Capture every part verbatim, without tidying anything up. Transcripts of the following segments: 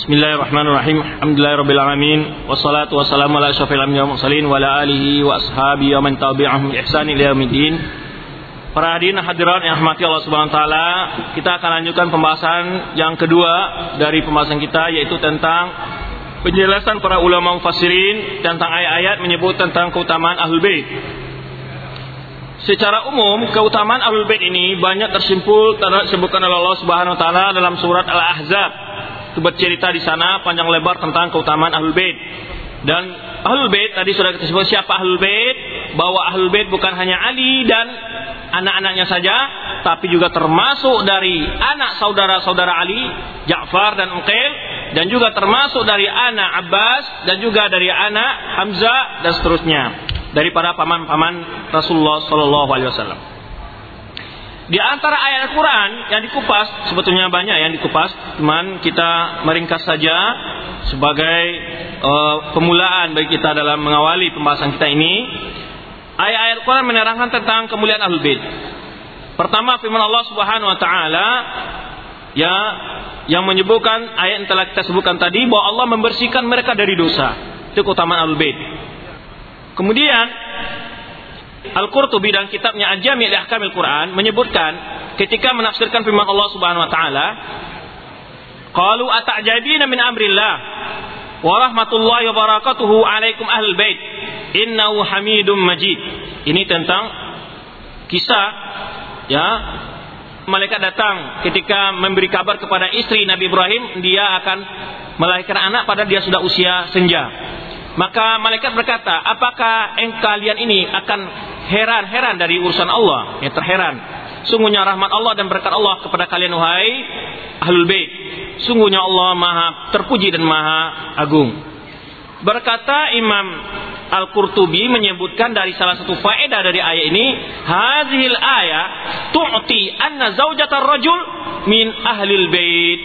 Bismillahirrahmanirrahim. Alhamdulillahirabbil alamin wassalatu wassalamu ala asyrofil anbiya'i wal mursalin wa ala alihi wa ashabihi wa man tabi'ahum bi ihsan ila yaumiddin. Para hadirin hadirat yang rahmati Allah Subhanahu wa taala, kita akan lanjutkan pembahasan yang kedua dari pembahasan kita, yaitu tentang penjelasan para ulama mufassirin tentang ayat-ayat menyebut tentang keutamaan Ahlul Bait. Secara umum, keutamaan Ahlul Bait ini banyak tersimpul disebutkan oleh Allah Subhanahu wa taala dalam surat Al-Ahzab. Itu bercerita di sana panjang lebar tentang keutamaan Ahlul Bait. Dan Ahlul Bait tadi sudah kita sebut siapa Ahlul Bait, bahwa Ahlul Bait bukan hanya Ali dan anak-anaknya saja, tapi juga termasuk dari anak saudara-saudara Ali, Ja'far dan Uqail, dan juga termasuk dari anak Abbas, dan juga dari anak Hamzah dan seterusnya, dari para paman-paman Rasulullah sallallahu alaihi wasallam. Di antara ayat Al-Quran yang dikupas, sebetulnya banyak yang dikupas, cuman kita meringkas saja sebagai uh, pemulaan bagi kita dalam mengawali pembahasan kita ini. Ayat-ayat Al-Quran menerangkan tentang kemuliaan Ahlul Bait. Pertama, firman Allah Subhanahu wa taala ya yang menyebutkan ayat yang telah kita sebutkan tadi, bahwa Allah membersihkan mereka dari dosa. Itu keutamaan Ahlul Bait. Kemudian Al-Qurtubi dan kitabnya Al-Jami' li Ahkamil Quran menyebutkan ketika menafsirkan firman Allah Subhanahu wa taala, qalu ata'jabina min amrillah wa rahmatullahi wa barakatuhu alaikum ahlul bait innahu hamidum majid. Ini tentang kisah ya malaikat datang ketika memberi kabar kepada istri Nabi Ibrahim, dia akan melahirkan anak padahal dia sudah usia senja. Maka malaikat berkata, apakah engkau kalian ini akan heran-heran dari urusan Allah? Ya, terheran. Sungguhnya rahmat Allah dan berkat Allah kepada kalian, wahai Ahlul Bait. Sungguhnya Allah maha terpuji dan maha agung. Berkata Imam Al-Qurtubi menyebutkan dari salah satu faedah dari ayat ini, hadhil ayat tu'ti anna zaujatar rajul min ahlil bait.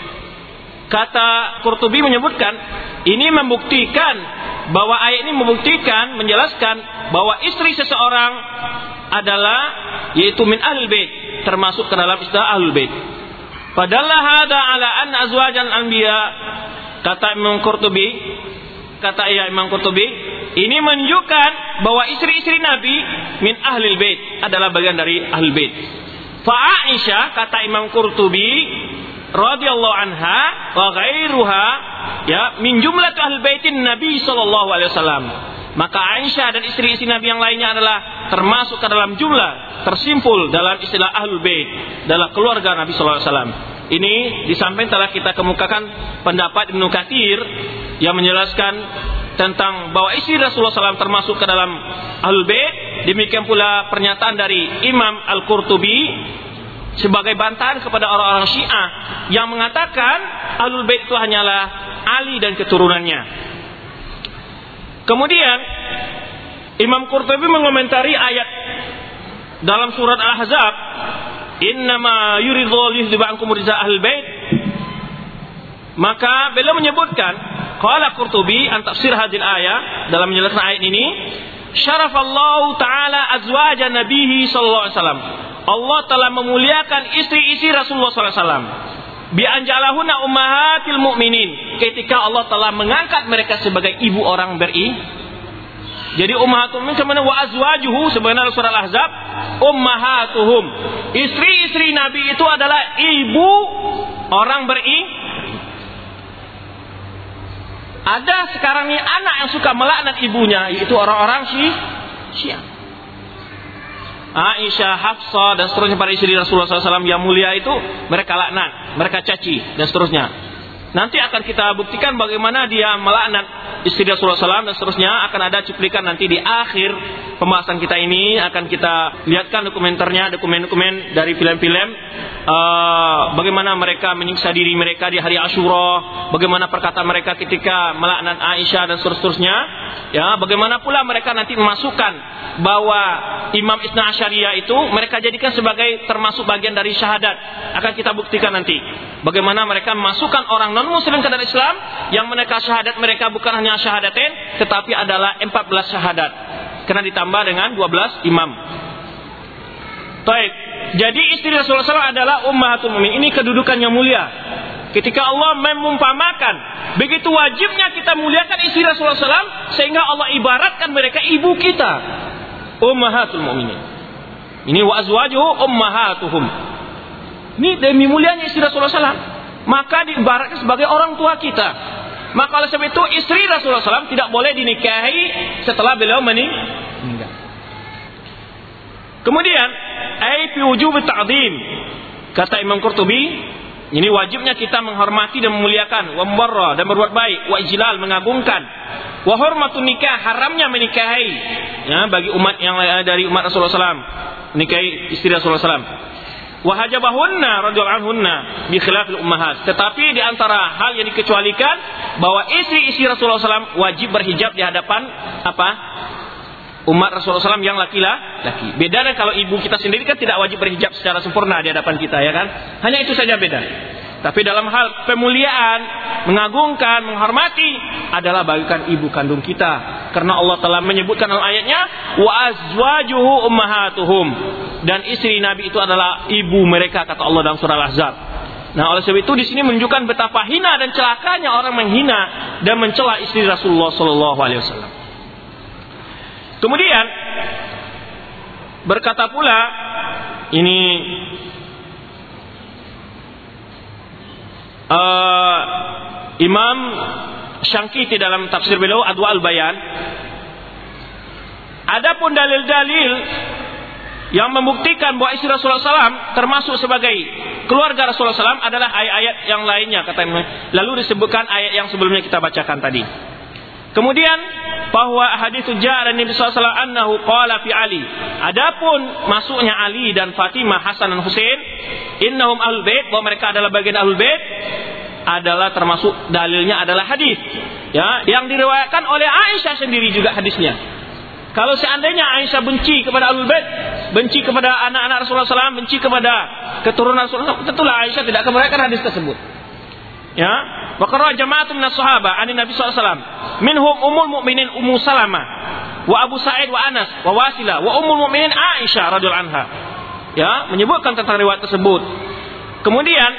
Kata Qurtubi menyebutkan, ini membuktikan bahwa ayat ini membuktikan, menjelaskan bahwa istri seseorang adalah yaitu min ahlul bait, termasuk ke dalam istilah ahlul bait. Padahal hada ala an azwajan anbiya, kata Imam Qurtubi, kata ya Imam Qurtubi, ini menunjukkan bahwa istri-istri Nabi min ahlul bait adalah bagian dari ahlul bait. Fa Aisyah, kata Imam Qurtubi radhiyallahu anha wa ghairuha ya min jumlah ahlul baitin Nabi sallallahu alaihi wasallam. Maka Aisyah dan istri-istri Nabi yang lainnya adalah termasuk ke dalam jumlah tersimpul dalam istilah ahlul bait, dalam keluarga Nabi sallallahu alaihi wasallam. Ini di samping telah kita kemukakan pendapat Ibnu Katsir yang menjelaskan tentang bahwa istri Rasulullah sallallahu alaihi wasallam termasuk ke dalam ahlul bait. Demikian pula pernyataan dari Imam Al-Qurtubi sebagai bantahan kepada orang-orang Syiah yang mengatakan Ahlul Bait itu hanyalah Ali dan keturunannya. Kemudian Imam Qurtubi mengomentari ayat dalam surat Al-Ahzab, innama yuridhu liyudhiba ankum rijsa ahlul bait. Maka beliau menyebutkan, qala Qurtubi an tafsir hadil ayat, dalam menjelaskan ayat ini, syarafallahu taala azwaja nabihi sallallahu alaihi wasallam. Allah telah memuliakan istri-istri Rasulullah sallallahu alaihi wasallam. Bi anjalahuna ummahatil mu'minin. Ketika Allah telah mengangkat mereka sebagai ibu orang beri. Jadi ummahatul mu'minin sebenarnya wa azwajuhu sebenarnya surah Al-Ahzab ummahatuhum. Istri-istri Nabi itu adalah ibu orang beri. Ada sekarang ini anak yang suka melaknat ibunya, yaitu orang-orang Syiah. Aisyah, Hafsah dan seterusnya para istri Rasulullah sallallahu alaihi wasallam yang mulia itu mereka laknat, mereka caci dan seterusnya. Nanti akan kita buktikan bagaimana dia melaknat istri Rasulullah sallallahu alaihi wasallam dan seterusnya. Akan ada cuplikan nanti di akhir pembahasan kita ini, akan kita lihatkan dokumenternya, dokumen-dokumen dari film-film uh, bagaimana mereka menyiksa diri mereka di hari Asyura, bagaimana perkataan mereka ketika melaknat Aisyah dan seterusnya. Ya, bagaimana pula mereka nanti memasukkan bahwa Imam Isna Asyariyah itu mereka jadikan sebagai termasuk bagian dari syahadat. Akan kita buktikan nanti bagaimana mereka memasukkan orang non muslim ke dalam Islam, yang mereka syahadat mereka bukan hanya syahadatain tetapi adalah empat belas syahadat, karena ditambah dengan dua belas imam. Baik, jadi istri Rasulullah sallallahu alaihi wasallam adalah ummahatul mukminin. Ini kedudukan yang mulia. ketika Allah memumpamakan begitu wajibnya kita muliakan istri Rasulullah shallallahu alaihi wasallam, sehingga Allah ibaratkan mereka ibu kita, ummahatul mu'minin. Ini wa azwajuhu ummahatuhum. Ini demi mulianya istri Rasulullah shallallahu alaihi wasallam, maka diibaratkan sebagai orang tua kita. Maka oleh sebab itu istri Rasulullah shallallahu alaihi wasallam tidak boleh dinikahi setelah beliau meninggal. Kemudian ai fi wujub ta'zim, kata Imam Qurtubi, ini wajibnya kita menghormati dan memuliakan, wa mubarra, dan berbuat baik, wa ijlal, mengagungkan, wa hurmatun nikah, haramnya menikahi, ya, bagi umat yang dari umat Rasulullah shallallahu alaihi wasallam, menikahi istri Rasulullah shallallahu alaihi wasallam. Wa hajabahunna radhiyallahu anhunna bi khilafil ummahat. Tetapi di antara hal yang dikecualikan bahwa istri-istri Rasulullah shallallahu alaihi wasallam wajib berhijab di hadapan apa? Umat Rasulullah shallallahu alaihi wasallam yang laki-laki. Beda dengan kalau ibu kita sendiri kan tidak wajib berhijab secara sempurna di hadapan kita, ya kan? Hanya itu saja beda. Tapi dalam hal pemuliaan, mengagungkan, menghormati adalah bagikan ibu kandung kita. Karena Allah telah menyebutkan dalam ayatnya, wa azwajuhu ummahatuhum, dan istri Nabi itu adalah ibu mereka, kata Allah dalam surah Al-Ahzab. Nah, oleh sebab itu di sini menunjukkan betapa hina dan celakanya orang menghina dan mencela istri Rasulullah sallallahu alaihi wasallam. Kemudian berkata pula ini uh, Imam Syangkiti dalam tafsir beliau Adwa'ul Bayan, adapun dalil-dalil yang membuktikan bahwa istri Rasulullah shallallahu alaihi wasallam termasuk sebagai keluarga Rasulullah shallallahu alaihi wasallam adalah ayat-ayat yang lainnya, kata Imam. Lalu disebutkan ayat yang sebelumnya kita bacakan tadi. Kemudian bahwa hadits ja'a Nabi sallallahu alaihi wasallam annahu qala fi Ali. Adapun masuknya Ali dan Fatimah, Hasan dan Husain, innahum ahlul bait, bahwa mereka adalah bagian ahlul bait, adalah termasuk dalilnya adalah hadis, ya, yang diriwayatkan oleh Aisyah sendiri juga hadisnya. Kalau seandainya Aisyah benci kepada ahlul bait, benci kepada anak-anak Rasulullah sallallahu alaihi wasallam, benci kepada keturunan Rasulullah, tentulah Aisyah tidak akan meriwayatkan hadis tersebut. Ya, wa qara jama'atun minas sahabah an Nabi sallallahu alaihi wasallam, minhum ummul mukminin Ummu Salamah, wa Abu Sa'id wa Anas wa Wasilah wa ummul mukminin Aisyah radhiyallahu anha. Ya, menyebutkan tentang riwayat tersebut. Kemudian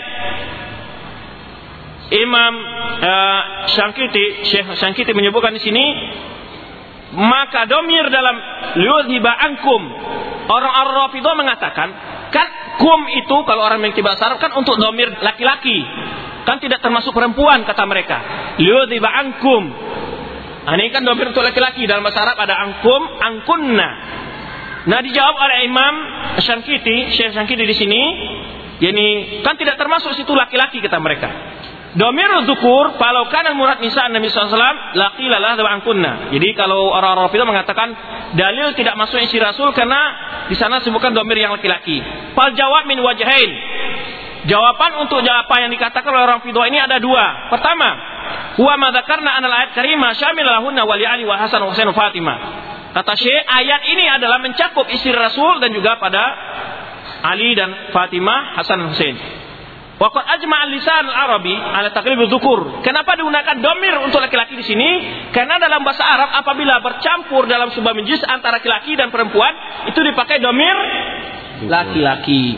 Imam uh, Syangkiti, Syekh Syangkiti menyebutkan di sini, maka domir dalam liudhiba ankum, orang Rafidhah mengatakan kan kum itu kalau orang yang bahasa Arab kan untuk domir laki-laki, kan tidak termasuk perempuan, kata mereka. Liudhiba ankum, nah, ini kan domir untuk laki-laki, dalam bahasa Arab ada angkum, angkunna. Nah, dijawab oleh Imam Syangkiti, Syekh Syangkiti di sini, yani kan tidak termasuk situ laki-laki, kata mereka. Domir zukur, kalau kana murad nisa Nabi sallallahu alaihi wasallam, laqila la angkunna. Jadi kalau orang-orang Rafidhah mengatakan dalil tidak masuk isi Rasul karena di sana sebutkan domir yang laki-laki. Fal jawab min wajhain. Jawaban untuk apa yang dikatakan oleh orang Rafidhah ini ada dua. Pertama, huwa ma dzakarna anal ayat karimah syamilahunna wa li Ali wa Hasan wa Husain wa Fatimah. Kata Syekh, ayat ini adalah mencakup istri Rasul dan juga pada Ali dan Fatimah, Hasan dan Husain. Waqad ajma'a lisan al-Arabi ala taqlib dzukur. Kenapa digunakan domir untuk laki-laki di sini? Karena dalam bahasa Arab apabila bercampur dalam sebuah majlis antara laki-laki dan perempuan itu dipakai domir laki-laki.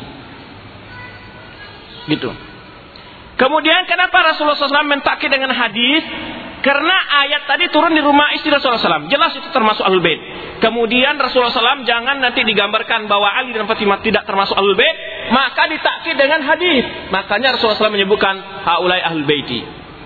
Gitu. Kemudian kenapa Rasulullah shallallahu alaihi wasallam mentakkid dengan hadis? Karena ayat tadi turun di rumah istri Rasulullah shallallahu alaihi wasallam. Jelas itu termasuk ahlul bait. Kemudian Rasulullah shallallahu alaihi wasallam jangan nanti digambarkan bahwa Ali dan Fatimah tidak termasuk ahlul bait, maka ditakkid dengan hadis. Makanya Rasulullah shallallahu alaihi wasallam menyebutkan haulai ahlul baiti.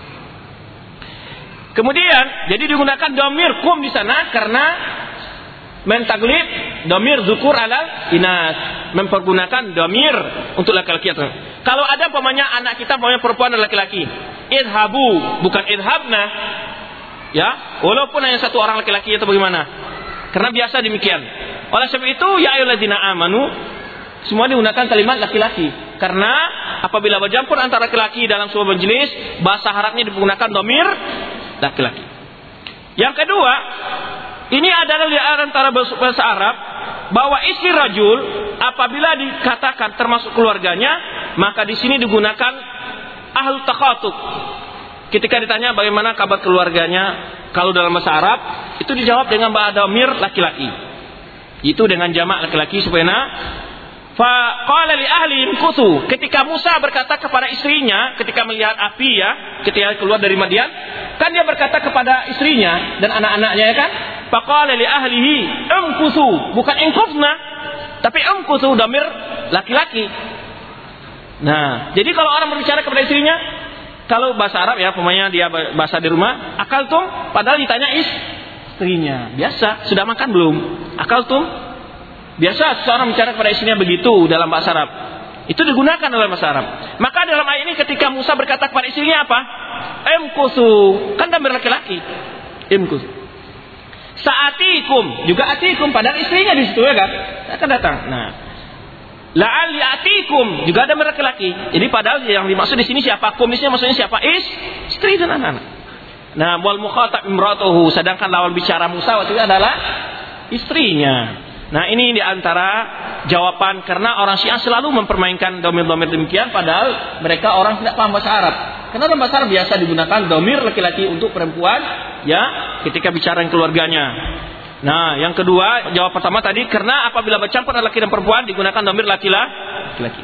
Kemudian jadi digunakan domir kum di sana karena mentaglib domir zukur alal inas, mempergunakan domir untuk laki-laki. Kalau ada umpamanya anak kita umpamanya perempuan dan laki-laki, idhabu bukan idhabna, ya, walaupun hanya satu orang laki-laki itu bagaimana? Karena biasa demikian. Oleh sebab itu ya ayyuhalladzina amanu, semua digunakan kalimat laki-laki karena apabila bercampur antara laki-laki dalam sebuah majelis, bahasa Arabnya digunakan domir laki-laki. Yang kedua, ini adalah di antara bahasa Arab bahwa istri rajul apabila dikatakan termasuk keluarganya, maka di sini digunakan ahlu takhatub. Ketika ditanya bagaimana kabar keluarganya, kalau dalam bahasa Arab itu dijawab dengan bahasa domir laki-laki. Itu dengan jamak laki-laki supaya Fa qala li ahli imkuthu, ketika Musa berkata kepada istrinya ketika melihat api ya, ketika keluar dari Madian, kan dia berkata kepada istrinya dan anak-anaknya ya kan? Fa qala li ahlihi imkuthu, bukan imkuthna, tapi imkuthu dhamir laki-laki. Nah, jadi kalau orang berbicara kepada istrinya, kalau bahasa Arab ya, pemainnya dia bahasa di rumah, akaltum, padahal ditanya istrinya. Biasa, sudah makan belum? Akaltum. Biasa seorang bicara kepada istrinya begitu dalam bahasa Arab. Itu digunakan dalam bahasa Arab. Maka dalam ayat ini ketika Musa berkata kepada istrinya apa? Imkuthu, kan dhamir laki-laki. Imkuthu. Sa'atikum, juga atikum, padahal istrinya di situ ya kan? Akan datang. Nah, la'alli atikum, juga ada laki-laki. Jadi padahal yang dimaksud di sini siapa? Kumisnya maksudnya siapa? Is, istri dan anak-anak. Nah, wal mukhatab imratuhu, sedangkan lawan bicara Musa waktu itu adalah istrinya. Nah, ini di antara jawaban karena orang Syiah selalu mempermainkan domir-domir demikian padahal mereka orang tidak paham bahasa Arab. Karena dalam bahasa Arab biasa digunakan domir laki-laki untuk perempuan ya, ketika bicara dengan keluarganya. Nah, yang kedua, jawab pertama tadi, karena apabila bercampur laki dan perempuan digunakan dhamir laki-laki.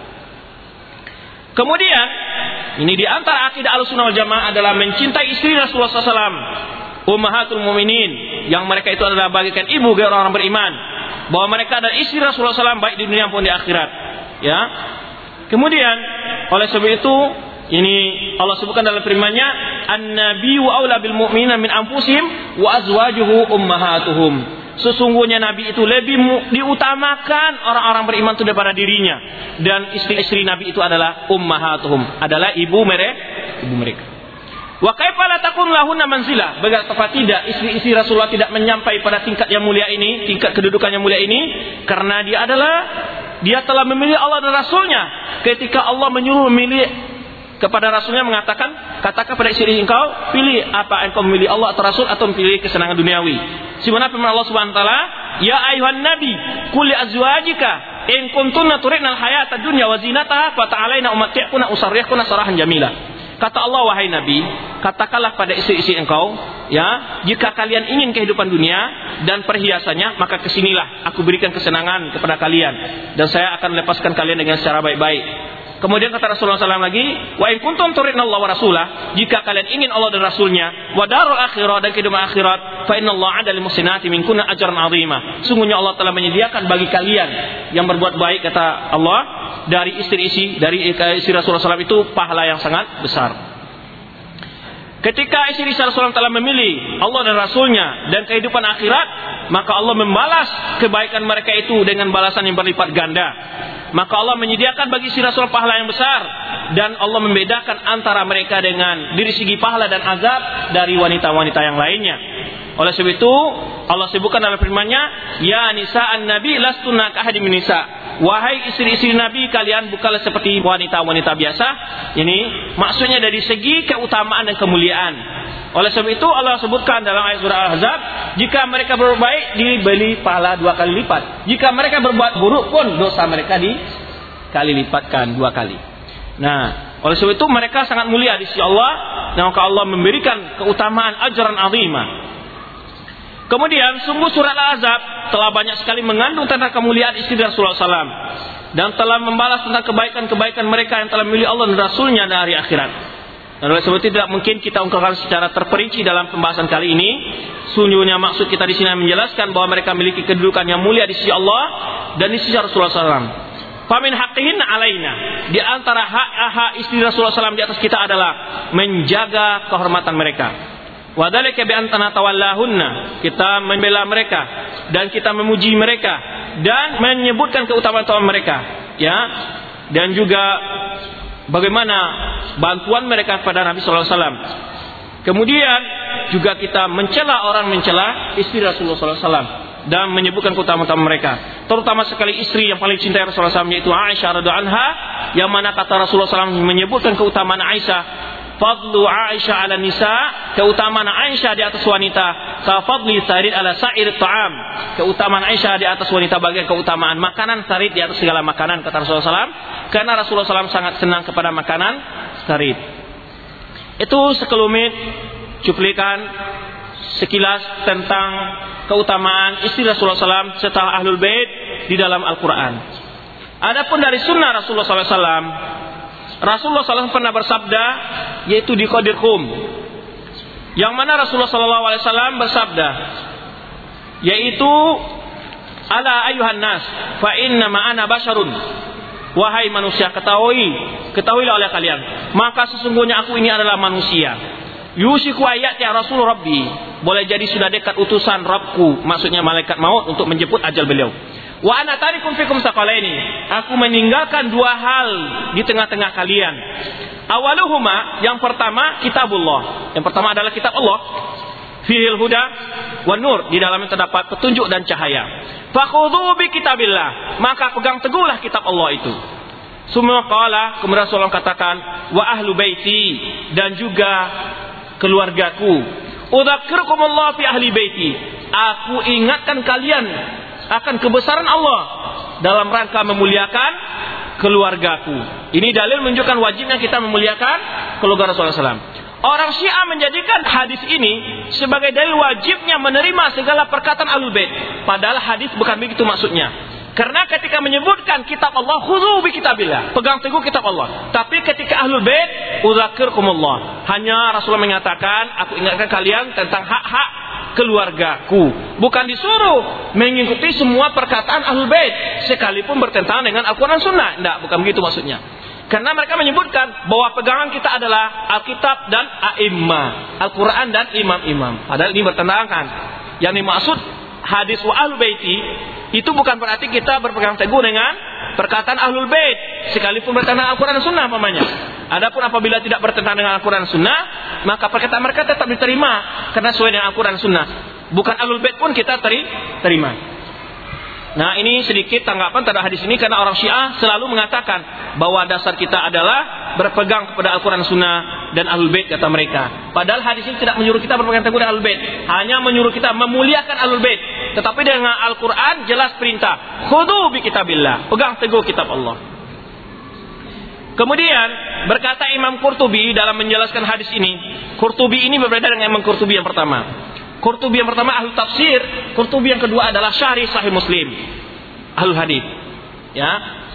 Kemudian, ini di antara akidah Ahlussunnah wal Jamaah adalah mencintai istri Rasulullah shallallahu alaihi wasallam, ummahatul mukminin, yang mereka itu adalah bagikan ibu bagi orang-orang beriman, bahwa mereka adalah istri Rasulullah shallallahu alaihi wasallam baik di dunia maupun di akhirat. Ya. Kemudian, oleh sebab itu, ini Allah sebutkan dalam firman-Nya, "An-nabiyyu aula bil mu'minina min anfusihim wa azwajuhu ummahatuhum." Sesungguhnya Nabi itu lebih diutamakan orang-orang beriman itu daripada dirinya, dan istri-istri Nabi itu adalah ummahatuhum, adalah ibu mereka, ibu mereka. Wa kaifa la takun lahunna manzilah? Betapa tidak istri-istri Rasulullah tidak menyampai pada tingkat yang mulia ini, tingkat kedudukan yang mulia ini, karena dia adalah dia telah memilih Allah dan Rasulnya. Ketika Allah menyuruh memilih kepada Rasulnya mengatakan, katakan pada istri engkau, pilih apa engkau memilih Allah atau Rasul atau memilih kesenangan duniawi. Sebagaimana firman Allah Subhanahu wa taala, ya ayuhan nabi, qul li azwajika in kuntunna turidnal hayatad dunya wa zinataha fata'alaina umatti'kunna usarrihkunna sarahan jamila. Kata Allah, wahai Nabi, katakanlah pada istri-istri engkau, ya, jika kalian ingin kehidupan dunia dan perhiasannya, maka kesinilah, aku berikan kesenangan kepada kalian, dan saya akan lepaskan kalian dengan secara baik-baik. Kemudian kata Rasulullah shallallahu alaihi wasallam lagi, wa in kuntum turidnallaha wa rasulah, jika kalian ingin Allah dan Rasulnya, wa darul akhirah, dan kehidupan akhirat, fa innallaha 'ada lil muhsinati minkunna ajran 'azima. Sungguhnya Allah telah menyediakan bagi kalian yang berbuat baik, kata Allah, dari istri-istri dari istri Rasulullah shallallahu alaihi wasallam itu pahala yang sangat besar. Ketika istri Rasulullah telah memilih Allah dan Rasulnya dan kehidupan akhirat, maka Allah membalas kebaikan mereka itu dengan balasan yang berlipat ganda. Maka Allah menyediakan bagi istri Rasul pahala yang besar, dan Allah membedakan antara mereka dengan dari segi pahala dan azab dari wanita-wanita yang lainnya. Oleh sebab itu Allah sebutkan dalam firman-Nya, ya nisa'an nabi lastunna kahadi min nisa. Wahai istri-istri Nabi, kalian bukanlah seperti wanita-wanita biasa. Ini maksudnya dari segi keutamaan dan kemuliaan. Oleh sebab itu Allah sebutkan dalam ayat surah Al-Ahzab, jika mereka berbuat baik diberi pahala dua kali lipat. Jika mereka berbuat buruk pun dosa mereka dikali lipatkan dua kali. Nah, oleh sebab itu mereka sangat mulia di sisi Allah, dan maka Allah memberikan keutamaan ajran azimah. Kemudian sungguh surat Al-Ahzab telah banyak sekali mengandung tentang kemuliaan istri Rasulullah shallallahu alaihi wasallam, dan telah membalas tentang kebaikan-kebaikan mereka yang telah memilih Allah dan Rasulnya dari akhirat. Dan oleh sebab itu tidak mungkin kita ungkapkan secara terperinci dalam pembahasan kali ini. Sungguhnya maksud kita di sini menjelaskan bahwa mereka memiliki kedudukan yang mulia di sisi Allah dan di sisi Rasulullah shallallahu alaihi wasallam. Famin haqqihin alaina, di antara hak-hak istri Rasulullah shallallahu alaihi wasallam di atas kita adalah menjaga kehormatan mereka. Wadhalika bi antana tawallahunna, kita membela mereka dan kita memuji mereka dan menyebutkan keutamaan-keutamaan mereka, ya, dan juga bagaimana bantuan mereka kepada Nabi sallallahu alaihi wasallam. Kemudian juga kita mencela orang mencela istri Rasulullah sallallahu alaihi wasallam dan menyebutkan keutamaan mereka. Terutama sekali istri yang paling cintai Rasulullah sallallahu alaihi wasallam, yaitu Aisyah radhiyallahu anha, yang mana kata Rasulullah sallallahu alaihi wasallam menyebutkan keutamaan Aisyah, fadlu Aisyah ala nisa, keutamaan Aisyah di atas wanita, ka fadli sarid ala sa'ir ta'am, keutamaan Aisyah di atas wanita bagian keutamaan makanan sarid di atas segala makanan, kata Rasulullah sallallahu alaihi wasallam, karena Rasulullah sallallahu alaihi wasallam sangat senang kepada makanan sarid. Itu sekelumit cuplikan sekilas tentang keutamaan istri Rasulullah sallallahu alaihi wasallam serta Ahlul Bait di dalam Al-Quran. Adapun dari sunnah Rasulullah sallallahu alaihi wasallam, Rasulullah sallallahu alaihi wasallam pernah bersabda, yaitu di Qadir Qum, yang mana Rasulullah sallallahu alaihi wasallam bersabda, yaitu ala ayuhan nas fa inna ma ana basyarun, wahai manusia, ketahui ketahuilah oleh kalian, maka sesungguhnya aku ini adalah manusia. Yusiku ayat ya Rasul Rabbi, boleh jadi sudah dekat utusan Rabbku, maksudnya malaikat maut untuk menjemput ajal beliau. Wa ana tarikum fikum saqalaini, aku meninggalkan dua hal di tengah-tengah kalian. Awaluhuma, yang pertama kitabullah, yang pertama adalah kitab Allah. Fihil huda wan nur, di dalamnya terdapat petunjuk dan cahaya. Fakhudhu bi kitabillah, maka pegang teguhlah kitab Allah itu. Semua qala, kemudian Rasulullah katakan, wa ahlu baiti, dan juga keluargaku. Udzakkirukumullah fi ahli baiti, aku ingatkan kalian akan kebesaran Allah dalam rangka memuliakan keluargaku. Ini dalil menunjukkan wajibnya kita memuliakan keluarga Rasulullah sallallahu alaihi wasallam. Orang Syiah menjadikan hadis ini sebagai dalil wajibnya menerima segala perkataan Ahlul Bait. Padahal hadis bukan begitu maksudnya. Karena ketika menyebutkan kitab Allah, khudhu bi kitabillah, pegang teguh kitab Allah. Tapi ketika Ahlul Bait, udzakirkumullah, hanya Rasulullah mengatakan, aku ingatkan kalian tentang hak-hak keluargaku. Bukan disuruh mengikuti semua perkataan Ahlul Bait sekalipun bertentangan dengan Al-Quran Sunnah. Tidak, bukan begitu maksudnya. Karena mereka menyebutkan bahwa pegangan kita adalah Alkitab dan A'immah, Al-Quran dan imam-imam. Padahal ini bertentangan. Yang dimaksud hadis wa Ahlul Baiti itu bukan berarti kita berpegang teguh dengan perkataan Ahlul Bait sekalipun bertentangan Al-Quran dan Sunnah namanya. Adapun apabila tidak bertentangan dengan Al-Quran dan Sunnah, maka perkataan mereka tetap diterima karena sesuai dengan Al-Quran dan Sunnah. Bukan Ahlul Bait pun kita teri, terima. Nah, ini sedikit tanggapan terhadap hadis ini, karena orang Syiah selalu mengatakan bahwa dasar kita adalah berpegang kepada Al-Quran Sunnah dan Ahlul Bait, kata mereka. Padahal hadis ini tidak menyuruh kita berpegang teguh dengan Ahlul Bait, hanya menyuruh kita memuliakan Ahlul Bait. Tetapi dengan Al-Quran jelas perintah, khudhu bi kitabillah, pegang teguh kitab Allah. Kemudian berkata Imam Qurtubi dalam menjelaskan hadis ini, Qurtubi ini berbeda dengan Imam Qurtubi yang pertama. Qurtubi yang pertama ahli tafsir, Qurtubi yang kedua adalah syarih Sahih Muslim, ahlul hadis. Ya.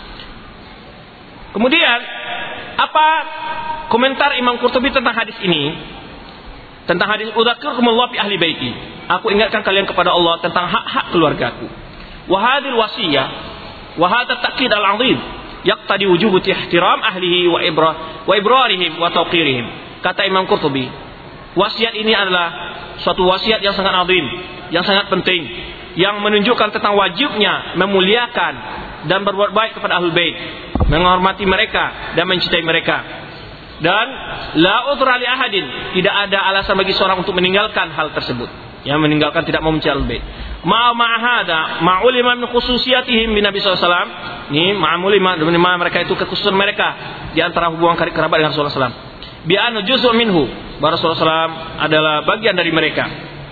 Kemudian apa komentar Imam Qurtubi tentang hadis ini? Tentang hadis udzakirkumullah fi ahli baiti, aku ingatkan kalian kepada Allah tentang hak-hak keluargaku. Wa hadhil wasiyah wa hadha at-ta'kid al-'azim yaqtadi wujub ihtiram ahlihi wa ibra wa ibrarihim wa tawqirihim. Kata Imam Qurtubi, wasiat ini adalah suatu wasiat yang sangat azim, yang sangat penting, yang menunjukkan tentang wajibnya memuliakan dan berbuat baik kepada Ahlul Bait, menghormati mereka dan mencintai mereka. Dan la udhra li ahadin, tidak ada alasan bagi seorang untuk meninggalkan hal tersebut, yang meninggalkan tidak mau mencintai Ahlul Bait. Ma ma'hada ma'ulima min khususiyatihim bin Nabi sallallahu alaihi wasallam. Ini ma'ulima, mereka itu kekhususan mereka di antara hubungan karib kerabat dengan Rasulullah sallallahu alaihi wasallam. Bi'anu juz'un minhu, Rasulullah sallallahu alaihi wasallam adalah bagian dari mereka.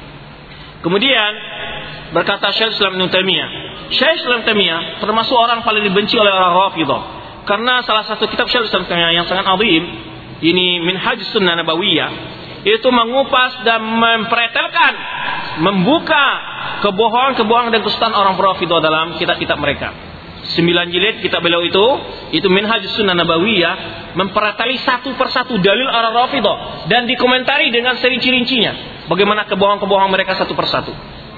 Kemudian berkata Syekh Islam Ibnu Taimiyah, Syekh Islam Taimiyah termasuk orang paling dibenci oleh orang Rafidhah, karena salah satu kitab Syekh Islam Taimiyah yang sangat azim, ini Minhajus Sunnah Nabawiyah, itu mengupas dan mempretelkan, membuka kebohongan-kebohongan dan kesesatan orang Rafidhah dalam kitab-kitab mereka. Sembilan jilid kitab beliau itu, itu Minhajus Sunnah Nabawiyah, memperatali satu persatu dalil orang Rafidhah dan dikomentari dengan serinci-rincinya bagaimana kebohongan-kebohongan mereka satu persatu.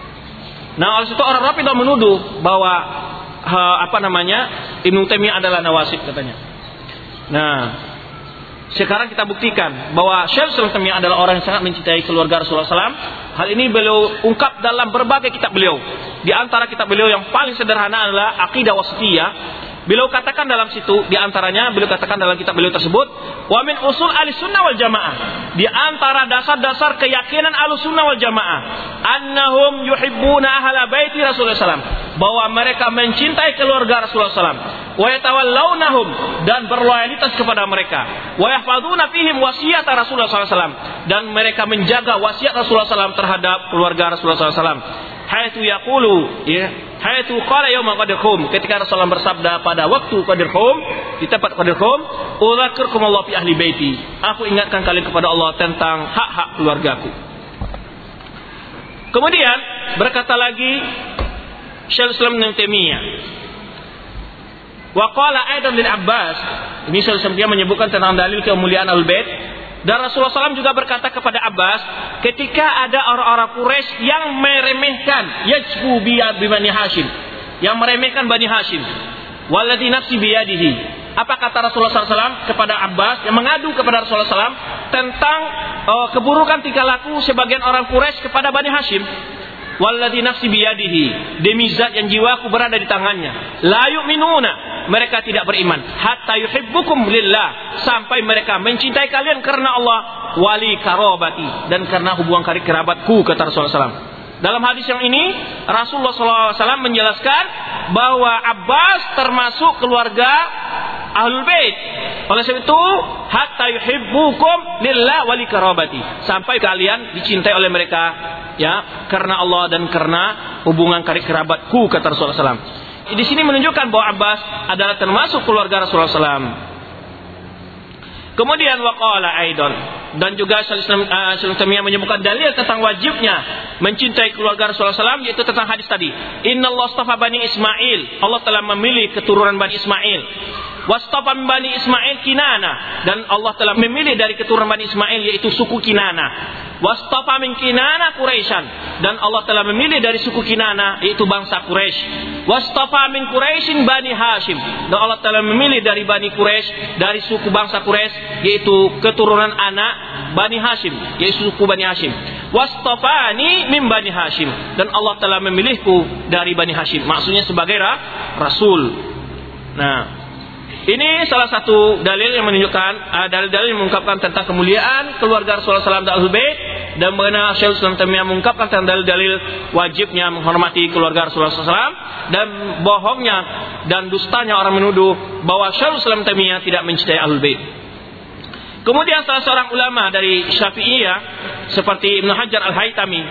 Nah, oleh itu orang Rafidhah menuduh bahwa ha, apa namanya Ibnu Taimiyah adalah nawasib katanya. Nah, sekarang kita buktikan bahwa Syekh Islam Taimiyah adalah orang yang sangat mencintai keluarga Rasulullah sallallahu alaihi wasallam. Hal ini beliau ungkap dalam berbagai kitab beliau. Di antara kitab beliau yang paling sederhana adalah Aqidah Wasithiyah. Beliau katakan dalam situ, di antaranya beliau katakan dalam kitab beliau tersebut, wa min usul ahlussunnah wal jamaah, di antara dasar-dasar keyakinan ahlussunnah wal jamaah, annahum yuhibbuna ahla baiti Rasulullah sallallahu alaihi wasallam, bahwa mereka mencintai keluarga Rasulullah sallallahu alaihi wasallam, wa yatawallawnahum, dan berloyalitas kepada mereka, wa yahfadzuna fihim wasiyat Rasulullah sallallahu alaihi wasallam, dan mereka menjaga wasiat Rasulullah sallallahu alaihi wasallam terhadap keluarga Rasulullah sallallahu alaihi wasallam. Hayatu yaqulu, ya, hayatu qala yauma Qadir Qum, ketika Rasulullah bersabda pada waktu Qadir Qum, di tempat Qadir Qum, udzakirkumullah fi ahli baiti, aku ingatkan kalian kepada Allah tentang hak-hak keluargaku. Kemudian berkata lagi Syekh Islam Ibnu Taimiyah, Wa qala aidan lil Abbas. Ini dia menyebutkan tentang dalil kemuliaan Ahlul Bait. Dan Rasulullah shallallahu alaihi wasallam juga berkata kepada Abbas, ketika ada orang-orang Quraisy yang meremehkan yajfu bi Bani Hashim, yang meremehkan Bani Hashim, walladzi nafsi biyadihi. Apa kata Rasulullah shallallahu alaihi wasallam kepada Abbas yang mengadu kepada Rasulullah shallallahu alaihi wasallam tentang uh, keburukan tingkah laku sebagian orang Quraisy kepada Bani Hashim? Walladzi nafsi biyadihi, demi zat yang jiwaku berada di tangannya, la yu'minuna, mereka tidak beriman, hatta yuhibbukum lillah, sampai mereka mencintai kalian karena Allah, wali karabati, dan karena hubungan karib kerabatku, kata Rasulullah shallallahu alaihi wasallam. Dalam hadis yang ini Rasulullah shallallahu alaihi wasallam menjelaskan bahwa Abbas termasuk keluarga Ahlul Bait. Oleh sebab itu, hatta yuhibbukum lillah wali karabati, sampai kalian dicintai oleh mereka, ya, karena Allah dan karena hubungan karib kerabatku, kata Rasulullah shallallahu alaihi wasallam. Di sini menunjukkan bahwa Abbas adalah termasuk keluarga Rasulullah shallallahu alaihi wasallam. Kemudian waqala aidan, dan juga Syaikhul Taimiyah menyebutkan dalil tentang wajibnya mencintai keluarga Rasulullah shallallahu alaihi wasallam, yaitu tentang hadis tadi. Innallaha astafa Bani Ismail, Allah telah memilih keturunan Bani Ismail. Wastafa Bani Ismail Kinana, dan Allah telah memilih dari keturunan Bani Ismail yaitu suku Kinana. Wastafa min Kinana Quraisyan, dan Allah telah memilih dari suku Kinana yaitu bangsa Quraisy. Wastafa min Quraisyin Bani Hashim, dan Allah telah memilih dari Bani Quraisy, dari suku bangsa Quraisy yaitu keturunan anak Bani Hashim, yaitu suku Bani Hashim. Wastafani min Bani Hashim, dan Allah telah memilihku dari Bani Hashim, maksudnya sebagai rasul. Nah, ini salah satu dalil yang menunjukkan uh, dalil-dalil yang mengungkapkan tentang kemuliaan keluarga Rasulullah shallallahu alaihi wasallam dan Ahlul Bait, dan mengenai Syaikhul Taimiyah mengungkapkan tentang dalil-dalil wajibnya menghormati keluarga Rasulullah shallallahu alaihi wasallam, dan bohongnya dan dustanya orang menuduh bahwa Syaikhul Taimiyah tidak mencintai Ahlul Bait. Kemudian salah seorang ulama dari Syafi'iyah seperti Ibnu Hajar Al-Haytami,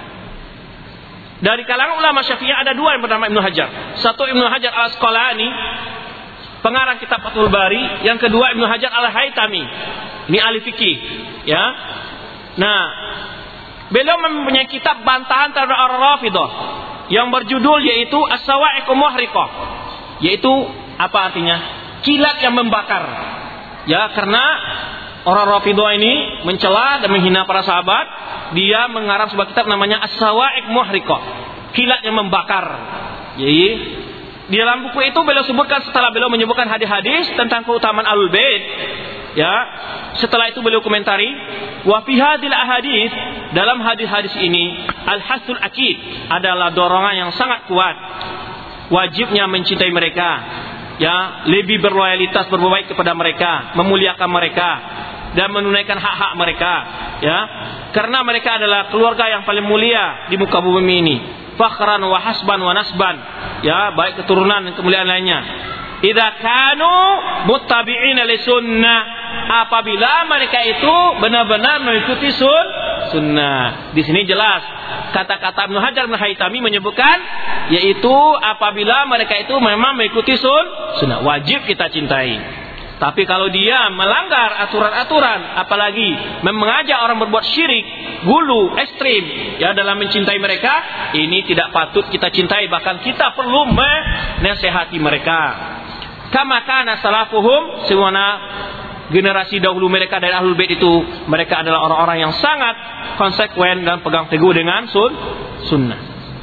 dari kalangan ulama Syafi'iyah ada dua yang bernama Ibnu Hajar. Satu Ibnu Hajar Al-Asqalani, pengarang kitab Fathul Bari, yang kedua Ibnu Hajar Al-Haytami, ini ahli fikih, ya. Nah, beliau mempunyai kitab bantahan terhadap Ar-Rafidhah yang berjudul yaitu As-Sawa'iqul Muhriqah, yaitu apa artinya? Kilat yang membakar. Ya, karena orang Rafidhah ini mencela dan menghina para sahabat, dia mengarang sebuah kitab namanya As-Sawa'iqul Muhriqah, kilat yang membakar. Jadi di dalam buku itu beliau sebutkan, setelah beliau menyebutkan hadis-hadis tentang keutamaan Ahlul Bait, ya, setelah itu beliau komentari, wa fi hadhil ahadits, dalam hadis-hadis ini al-hasul akid, adalah dorongan yang sangat kuat wajibnya mencintai mereka, ya, lebih berloyalitas berbuat baik kepada mereka, memuliakan mereka dan menunaikan hak-hak mereka, ya, karena mereka adalah keluarga yang paling mulia di muka bumi ini, fakhran wa hasban wa nasban, ya, baik keturunan dan kemuliaan lainnya. Idza kanu muttabi'ina li sunnah, apabila mereka itu benar-benar mengikuti sun sunnah. Di sini jelas kata-kata Ibnu Hajar Al-Haytami menyebutkan, yaitu apabila mereka itu memang mengikuti sun sunnah, wajib kita cintai. Tapi kalau dia melanggar aturan-aturan, apalagi mengajak orang berbuat syirik, gulu, ekstrim, ya, dalam mencintai mereka, ini tidak patut kita cintai. Bahkan kita perlu menasehati mereka. Kama kana salafuhum, sebagaimana generasi dahulu mereka dari Ahlul Bait itu, mereka adalah orang-orang yang sangat konsekuen dan pegang teguh dengan sun sunnah.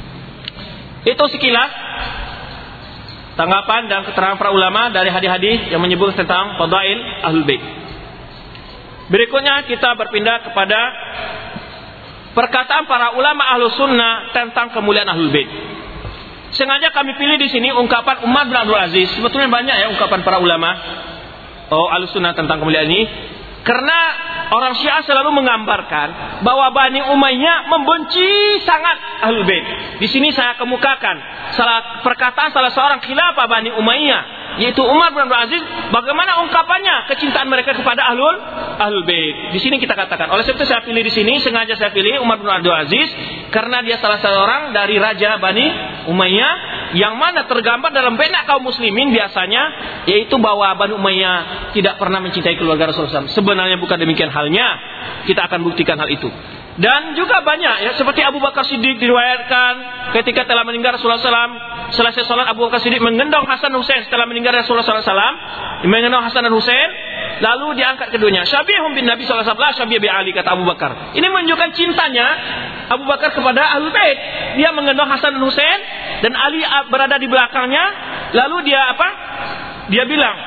Itu sekilas tanggapan dan keterangan para ulama dari hadis-hadis yang menyebut tentang fadail Ahlul Bait. Berikutnya kita berpindah kepada perkataan para ulama Ahlus Sunnah tentang kemuliaan Ahlul Bait. Sengaja kami pilih di sini ungkapan Umar bin Abdul Aziz. Sebetulnya banyak ya ungkapan para ulama oh, Ahlus Sunnah tentang kemuliaan ini, karena orang Syiah selalu menggambarkan bahwa Bani Umayyah membenci sangat Ahlul Bait. Di sini saya kemukakan salah perkataan salah seorang khilafah Bani Umayyah, yaitu Umar bin Abdul Aziz, bagaimana ungkapannya kecintaan mereka kepada Ahlul Ahlul Bait. Di sini kita katakan. Oleh sebab itu saya pilih di sini, sengaja saya pilih Umar bin Abdul Aziz karena dia salah seorang dari raja Bani Umayyah yang mana tergambar dalam benak kaum muslimin biasanya, yaitu bahwa Bani Umayyah tidak pernah mencintai keluarga Rasulullah shallallahu alaihi wasallam. Sebenarnya bukan demikian halnya. Kita akan buktikan hal itu. Dan juga banyak ya, seperti Abu Bakar Siddiq diriwayatkan ketika telah meninggal Rasulullah shallallahu alaihi wasallam, selesai salat Abu Bakar Siddiq menggendong Hasan dan Husain setelah meninggal Rasulullah shallallahu alaihi wasallam, menggendong Hasan dan Husain, lalu diangkat keduanya. Syabihum bin Nabi sallallahu alaihi wasallam, syabih bi Ali, kata Abu Bakar. Ini menunjukkan cintanya Abu Bakar kepada Ahlul Bait. Dia menggendong Hasan dan Husain dan Ali berada di belakangnya. Lalu dia apa? Dia bilang,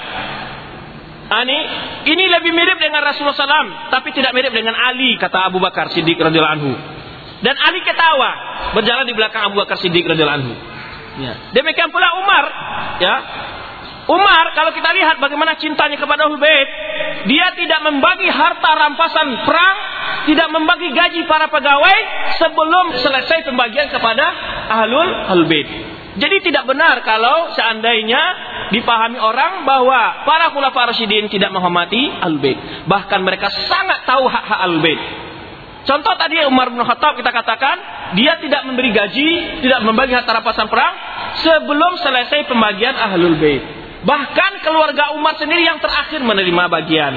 Ani, ini lebih mirip dengan Rasulullah shallallahu alaihi wasallam, tapi tidak mirip dengan Ali, kata Abu Bakar Siddiq radhiyallahu anhu. Dan Ali ketawa berjalan di belakang Abu Bakar Siddiq radhiyallahu anhu. Ya. Demikian pula Umar, ya. Umar, kalau kita lihat bagaimana cintanya kepada Ahlul Bait, dia tidak membagi harta rampasan perang, tidak membagi gaji para pegawai sebelum selesai pembagian kepada Ahlul Ahlul Bait. Jadi tidak benar kalau seandainya dipahami orang bahwa para khulafa rasyidin tidak menghormati Ahlul Bait. Bahkan mereka sangat tahu hak-hak Ahlul Bait. Contoh tadi Umar bin Khattab kita katakan, dia tidak memberi gaji, tidak membagi harta rampasan perang sebelum selesai pembagian Ahlul Bait. Bahkan keluarga Umar sendiri yang terakhir menerima bagian.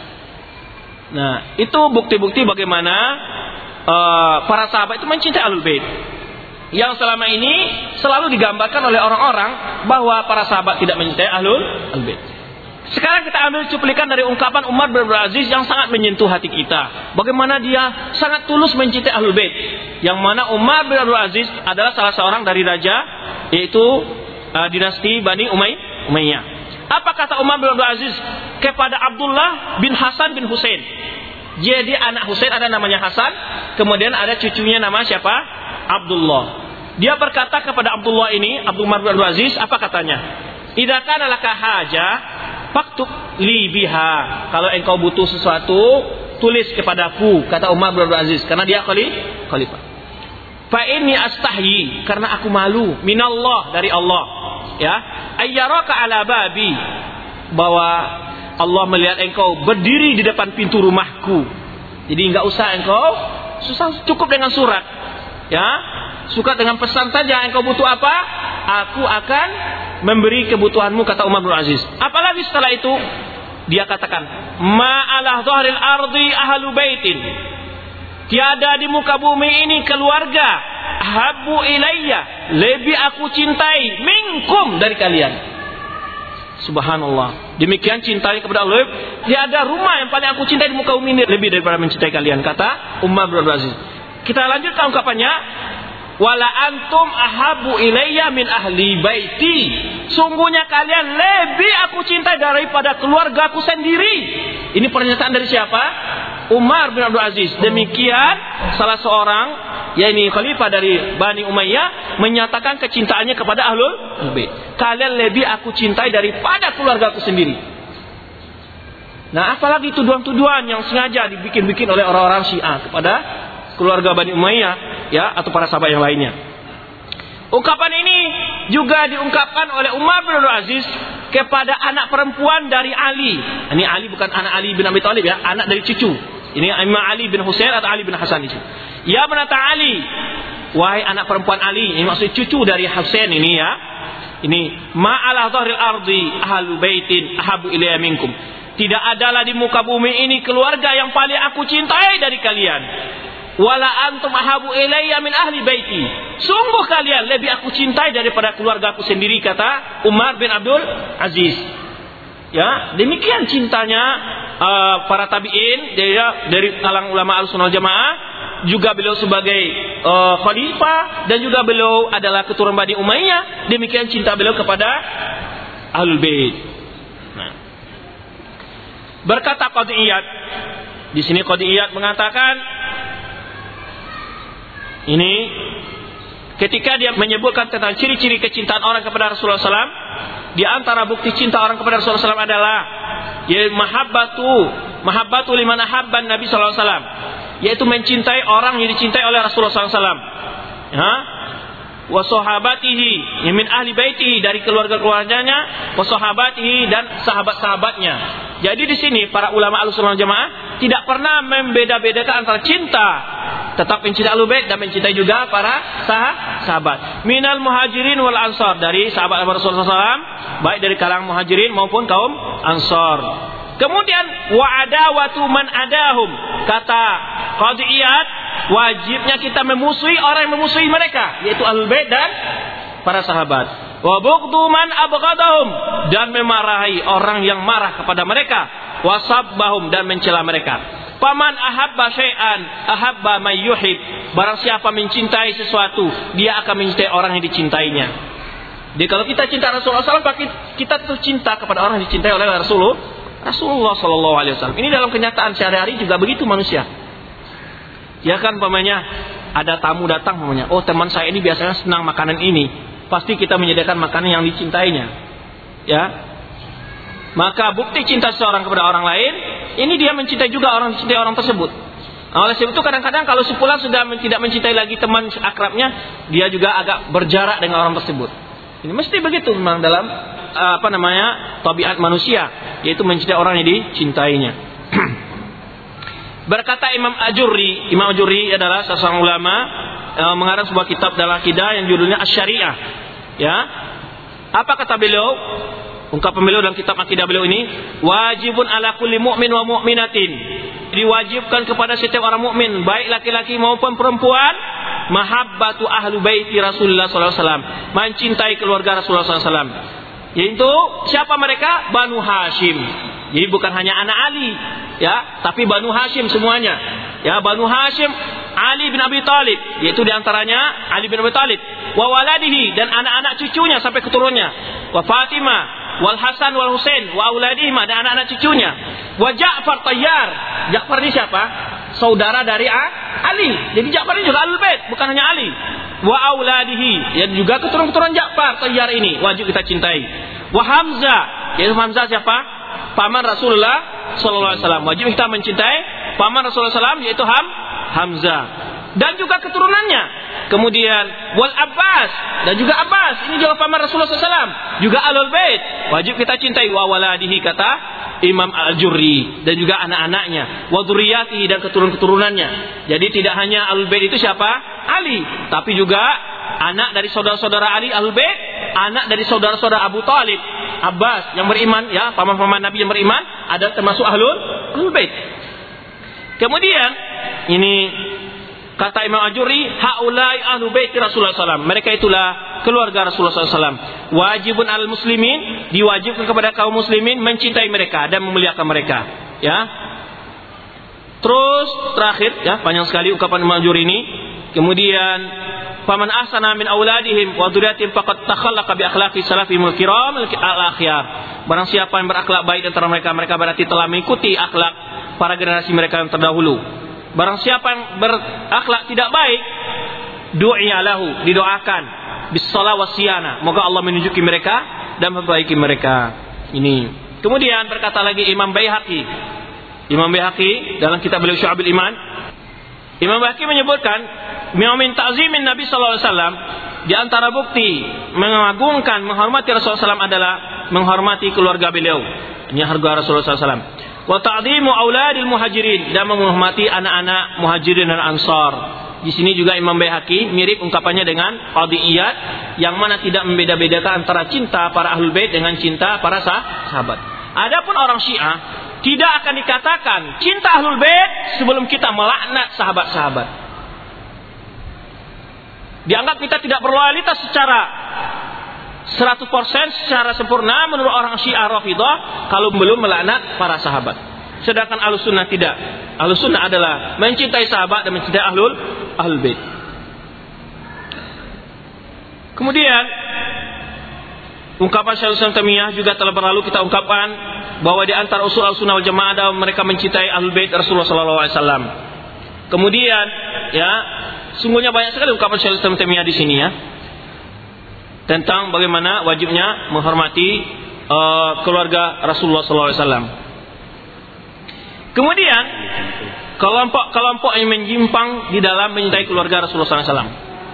Nah, itu bukti-bukti bagaimana uh, para sahabat itu mencintai Ahlul Bait. Yang selama ini selalu digambarkan oleh orang-orang bahwa para sahabat tidak mencintai Ahlul Bait. Sekarang kita ambil cuplikan dari ungkapan Umar bin Abdul Aziz yang sangat menyentuh hati kita. Bagaimana dia sangat tulus mencintai Ahlul Bait. Yang mana Umar bin Abdul Aziz adalah salah seorang dari raja, yaitu uh, dinasti Bani Umay- Umayyah. Apa kata Umar bin Abdul Aziz kepada Abdullah bin Hasan bin Husain? Jadi anak Husain ada namanya Hasan, kemudian ada cucunya nama siapa? Abdullah. Dia berkata kepada Abdullah ini, Abdullah bin Abdul Aziz, apa katanya? Idza kana laka haja faktub li biha. Kalau engkau butuh sesuatu, tulis kepadaku, kata Umar bin Abdul Aziz, karena dia khalifah. Fa inni astahyi, karena aku malu, minallah, dari Allah, ya, ayyaraka ala babi, bahwa Allah melihat engkau berdiri di depan pintu rumahku. Jadi enggak usah engkau susah, cukup dengan surat, ya, suka dengan pesan saja. Engkau butuh apa, aku akan memberi kebutuhanmu, kata Umar bin Aziz. Apalagi setelah itu dia katakan, ma'alah dhahril ardi ahlu baitin, tiada di muka bumi ini keluarga habu ilayya, lebih aku cintai minkum, dari kalian. Subhanallah. Demikian cintanya kepada Allah. Tiada rumah yang paling aku cintai di muka bumi ini lebih daripada mencintai kalian, kata Umar bin Abdul Aziz. Kita lanjutkan ungkapannya, wala antum ahabu ilayya min ahli baiti, sungguhnya kalian lebih aku cintai daripada keluargaku sendiri. Ini pernyataan dari siapa? Umar bin Abdul Aziz. Demikian salah seorang, yakni khalifah dari Bani Umayyah, menyatakan kecintaannya kepada Ahlul Bait. Kalian lebih aku cintai daripada keluargaku sendiri. Nah, apalagi tuduhan-tuduhan yang sengaja dibikin-bikin oleh orang-orang Syiah kepada keluarga Bani Umayyah, ya, atau para sahabat yang lainnya. Ungkapan ini juga diungkapkan oleh Umar bin Abdul Aziz kepada anak perempuan dari Ali. Ini Ali bukan anak Ali bin Abi Thalib, ya, anak dari cucu. Ini Imam Ali bin Husain atau Ali bin Hasan itu. Ya benata Ali, wahai anak perempuan Ali, ini maksud cucu dari Husain ini, ya. Ini ma'ala dhahril ardi ahlu baitin ahabu ilayya minkum. Tidak adalah di muka bumi ini keluarga yang paling aku cintai dari kalian. Wala antum ahabu ilayya min ahli baiti. Sungguh kalian lebih aku cintai daripada keluarga aku sendiri, kata Umar bin Abdul Aziz. Ya, demikian cintanya uh, para tabi'in dari, dari kalangan ulama Ahlussunnah wal Jamaah. Juga beliau sebagai uh, khalifah, dan juga beliau adalah keturunan Bani Umayyah. Demikian cinta beliau kepada Ahlul Bait. Nah, berkata Qadhi Iyad, di sini Qadhi Iyad mengatakan, ini ketika dia menyebutkan tentang ciri-ciri kecintaan orang kepada Rasulullah shallallahu alaihi wasallam, di antara bukti cinta orang kepada Rasulullah shallallahu alaihi wasallam adalah ya mahabbatu mahabbatu liman ahabban Nabi sallallahu alaihi wasallam, yaitu mencintai orang yang dicintai oleh Rasulullah sallallahu alaihi wasallam, ya, wa sahabatihi min ahli baitihi, dari keluarga-keluarganya, wa sahabatihi, dan sahabat-sahabatnya. Jadi di sini para ulama Ahlussunnah wal Jamaah tidak pernah membeda-bedakan antara cinta, tetap mencintai Ahlul Bait, dan mencintai juga para sah- sahabat. Minal muhajirin wal ansar, dari sahabat Rasulullah sallallahu alaihi wasallam, baik dari kalangan muhajirin maupun kaum ansar. Kemudian wa adawatu man adahum, kata Qadhi Iyad, wajibnya kita memusuhi orang yang memusuhi mereka, yaitu Ahlul Bait dan para sahabat. Wa bughdu man abghadahum, dan memarahi orang yang marah kepada mereka. Wa sabbahum, dan mencela mereka. Paman ahabba syai'an ahabba may yuhib, barang siapa mencintai sesuatu, dia akan mencintai orang yang dicintainya. Jadi kalau kita cinta Rasulullah shallallahu alaihi wasallam, kita tuh cinta kepada orang yang dicintai oleh Rasulullah Rasulullah shallallahu alaihi wasallam. Ini dalam kenyataan sehari-hari juga begitu manusia. Ya kan, pamannya ada tamu datang, pamannya, oh teman saya ini biasanya senang makanan ini, pasti kita menyediakan makanan yang dicintainya. Ya, maka bukti cinta seorang kepada orang lain, ini dia mencintai juga orang dicintai orang tersebut. Nah, oleh sebab itu kadang-kadang kalau sepulang sudah tidak mencintai lagi teman akrabnya, dia juga agak berjarak dengan orang tersebut. Ini mesti begitu memang dalam apa namanya tabiat manusia, yaitu mencintai orang yang dicintainya. Berkata Imam Ajurri, Imam Ajurri adalah seorang ulama uh, mengarang sebuah kitab dalam akidah yang judulnya Asy-Syariah. Ya, apa kata beliau? Ungkapan beliau dalam kitab akidah beliau ini, wajibun ala kulli mu'min wa mu'minatin, diwajibkan kepada setiap orang mukmin, baik laki-laki maupun perempuan, mahabbatu ahlu baiti Rasulullah sallallahu alaihi wasallam, mencintai keluarga Rasulullah sallallahu alaihi wasallam. Yaitu siapa mereka? Banu Hashim. Jadi bukan hanya anak Ali, ya, tapi Banu Hashim semuanya. Ya, Banu Hashim, Ali bin Abi Thalib, yaitu diantaranya Ali bin Abi Thalib, wa waladihi, dan anak-anak cucunya sampai keturunannya, wa Fatimah, wal Hasan wal Husain, wa auladihima, dan anak-anak cucunya, wa Ja'far Tayyar. Ja'far ini siapa? Saudara dari Ali. Jadi Ja'far ini juga Ahlul Bait, bukan hanya Ali. Wa auladihi, dan juga keturunan-keturunan Ja'far Tayyar ini wajib kita cintai. Wa Hamzah, yaitu Hamzah siapa? Paman Rasulullah sallallahu alaihi wasallam. Wajib kita mencintai paman Rasulullah sallallahu alaihi wasallam, yaitu Ham Hamzah, dan juga keturunannya. Kemudian wal Abbas, dan juga Abbas, ini juga paman Rasulullah sallallahu alaihi wasallam, juga Ahlul Bait, wajib kita cintai. Wa waladihi, kata Imam Al-Jurri, dan juga anak-anaknya, wa dzurriyyatihi, dan keturunan-keturunannya. Jadi tidak hanya Ahlul Bait itu siapa? Ali, tapi juga anak dari saudara-saudara Ali Ahlul Bait, anak dari saudara-saudara Abu Thalib, Abbas yang beriman, ya, paman-paman Nabi yang beriman, ada termasuk Ahlul Ahlul Bait. Kemudian ini kata Imam Ajurri, haulai ahlu baiti Rasulullah sallallahu alaihi wasallam, mereka itulah keluarga Rasulullah sallallahu alaihi wasallam. Wajibun al muslimin, diwajibkan kepada kaum muslimin mencintai mereka dan memuliakan mereka. Ya. Terus terakhir, ya, panjang sekali ungkapan Imam Ajurri ini. Kemudian faman ahsana min auladihim wa dzurriyyatihim faqad takhallaqa bi akhlaqi salafihimul kiram al-akhyar. Barang siapa yang berakhlak baik antara mereka, mereka berarti telah mengikuti akhlak para generasi mereka yang terdahulu. Barang siapa yang berakhlak tidak baik, du'iya lahu, didoakan bis-shalah was-siyana, moga Allah menunjuki mereka dan memperbaiki mereka. Ini. Kemudian berkata lagi Imam Baihaqi. Imam Baihaqi dalam kitab beliau Syu'abul Iman, Imam Baihaqi menyebutkan, min ta'zimin Nabi sallallahu alaihi wasallam, di antara bukti mengagungkan, menghormati Rasulullah sallallahu alaihi wasallam adalah menghormati keluarga beliau. Ini harga Rasulullah sallallahu alaihi wasallam. Wa ta'zimu auladil muhajirin, dan menghormati anak-anak muhajirin dan ansar. Di sini juga Imam Baihaqi mirip ungkapannya dengan Qadhi Iyad, yang mana tidak membeda-bedakan antara cinta para Ahlul Bait dengan cinta para sahabat. Adapun orang Syiah tidak akan dikatakan cinta Ahlul Bait sebelum kita melaknat sahabat-sahabat. Dianggap kita tidak berloyalitas secara seratus persen secara sempurna menurut orang Syiah Rafidhah kalau belum melaknat para sahabat. Sedangkan Ahlus Sunnah tidak. Ahlus Sunnah adalah mencintai sahabat dan mencintai Ahlul Ahlul Bait. Kemudian ungkapan Syekhul Islam Taimiyah juga telah berlalu kita ungkapkan bahwa di antara usul Ahlussunnah wal Jamaah adalah mereka mencintai Ahlul Bait Rasulullah sallallahu alaihi wasallam. Kemudian, ya, sungguhnya banyak sekali ungkapan Syekhul Islam Taimiyah di sini, ya, tentang bagaimana wajibnya menghormati uh, keluarga Rasulullah sallallahu alaihi wasallam. Kemudian kelompok-kelompok yang menyimpang di dalam mencintai keluarga Rasulullah sallallahu alaihi wasallam.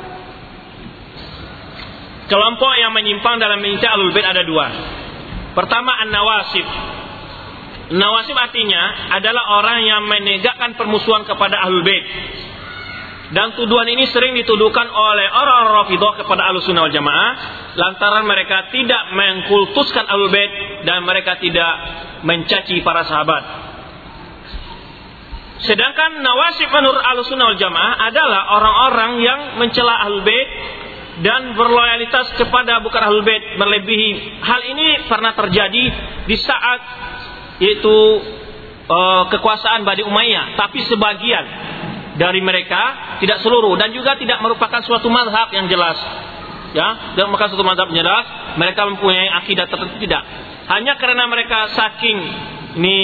Kelompok yang menyimpang dalam mencintai Ahlul Bait ada dua. Pertama, an-nawasib. Nawasib artinya adalah orang yang menegakkan permusuhan kepada Ahlul Bait. Dan tuduhan ini sering dituduhkan oleh orang-orang Rafidhah kepada Ahlussunnah wal Jamaah, lantaran mereka tidak mengkultuskan Ahlul Bait dan mereka tidak mencaci para sahabat. Sedangkan nawasib menurut Ahlussunnah wal Jamaah adalah orang-orang yang mencela Ahlul Bait dan berloyalitas kepada bukan Ahlul Bait berlebihi. Hal ini pernah terjadi di saat yaitu uh, kekuasaan Bani Umayyah, tapi sebagian dari mereka, tidak seluruh, dan juga tidak merupakan suatu mazhab yang jelas. Ya, dan merupakan suatu mazhab yang jelas, mereka mempunyai akidah tertentu, tidak. Hanya karena mereka saking ini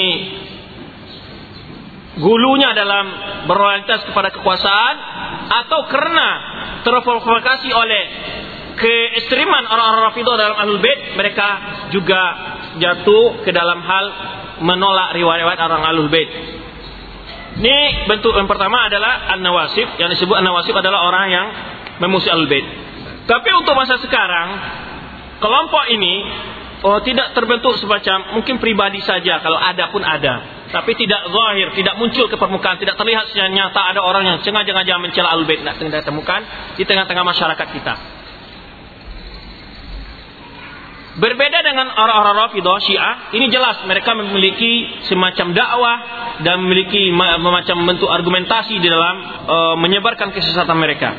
gulunya dalam berloyalitas kepada kekuasaan, atau karena terprovokasi oleh keekstriman orang-orang Rafidhah dalam Ahlul Bait, mereka juga jatuh ke dalam hal menolak riwayat-riwayat orang Ahlul Bait. Ini bentuk yang pertama adalah an-nawasib. Yang disebut an-nawasib adalah orang yang memusuhi Ahlul Bait. Tapi untuk masa sekarang, kelompok ini oh, tidak terbentuk semacam mungkin pribadi saja, kalau ada pun ada, tapi tidak zahir, tidak muncul ke permukaan, tidak terlihat secara nyata ada orang yang sengaja-sengaja mencela Ahlul Bait, tidak temukan di tengah-tengah masyarakat kita. Berbeda dengan orang-orang Rafidhah Syiah, ini jelas mereka memiliki semacam dakwah dan memiliki macam bentuk argumentasi di dalam e, menyebarkan kesesatan mereka.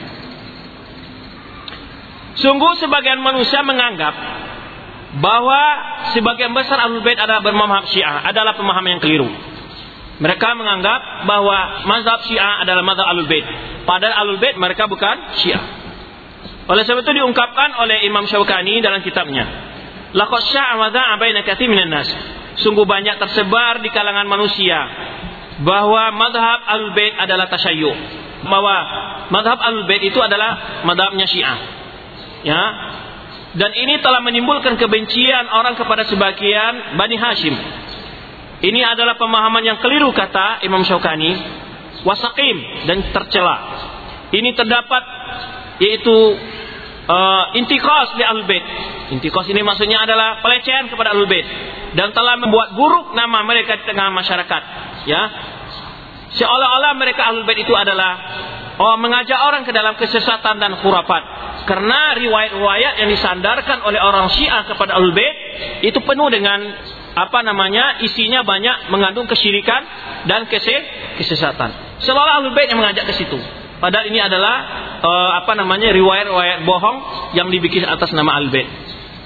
Sungguh sebagian manusia menganggap bahwa sebagian besar Ahlul Bait adalah bermazhab Syiah, adalah pemahaman yang keliru. Mereka menganggap bahwa mazhab Syiah adalah mazhab Ahlul Bait, padahal Ahlul Bait mereka bukan Syiah. Oleh sebab itu diungkapkan oleh Imam Syaukani dalam kitabnya, laqad sya'a madha'a baina katsir minan nas. Sungguh banyak tersebar di kalangan manusia bahwa mazhab Ahlul Bait adalah tasyayyu', bahwa mazhab Ahlul Bait itu adalah mazhabnya Syiah. Ya. Dan ini telah menimbulkan kebencian orang kepada sebagian Bani Hashim. Ini adalah pemahaman yang keliru, kata Imam Syaukani, wasaqim, dan tercela. Ini terdapat yaitu uh, intiqas di Ahlul Bait. Intiqas ini maksudnya adalah pelecehan kepada Ahlul Bait dan telah membuat buruk nama mereka di tengah masyarakat. Ya, seolah-olah mereka Ahlul Bait itu adalah oh, mengajak orang ke dalam kesesatan dan khurafat. Karena riwayat-riwayat yang disandarkan oleh orang Syiah kepada Ahlul Bait itu penuh dengan apa namanya, isinya banyak mengandung kesyirikan dan kesesatan. Seolah Ahlul Bait yang mengajak ke situ. Padahal ini adalah uh, apa namanya riwayat-riwayat bohong yang dibikin atas nama Ahlul Bait.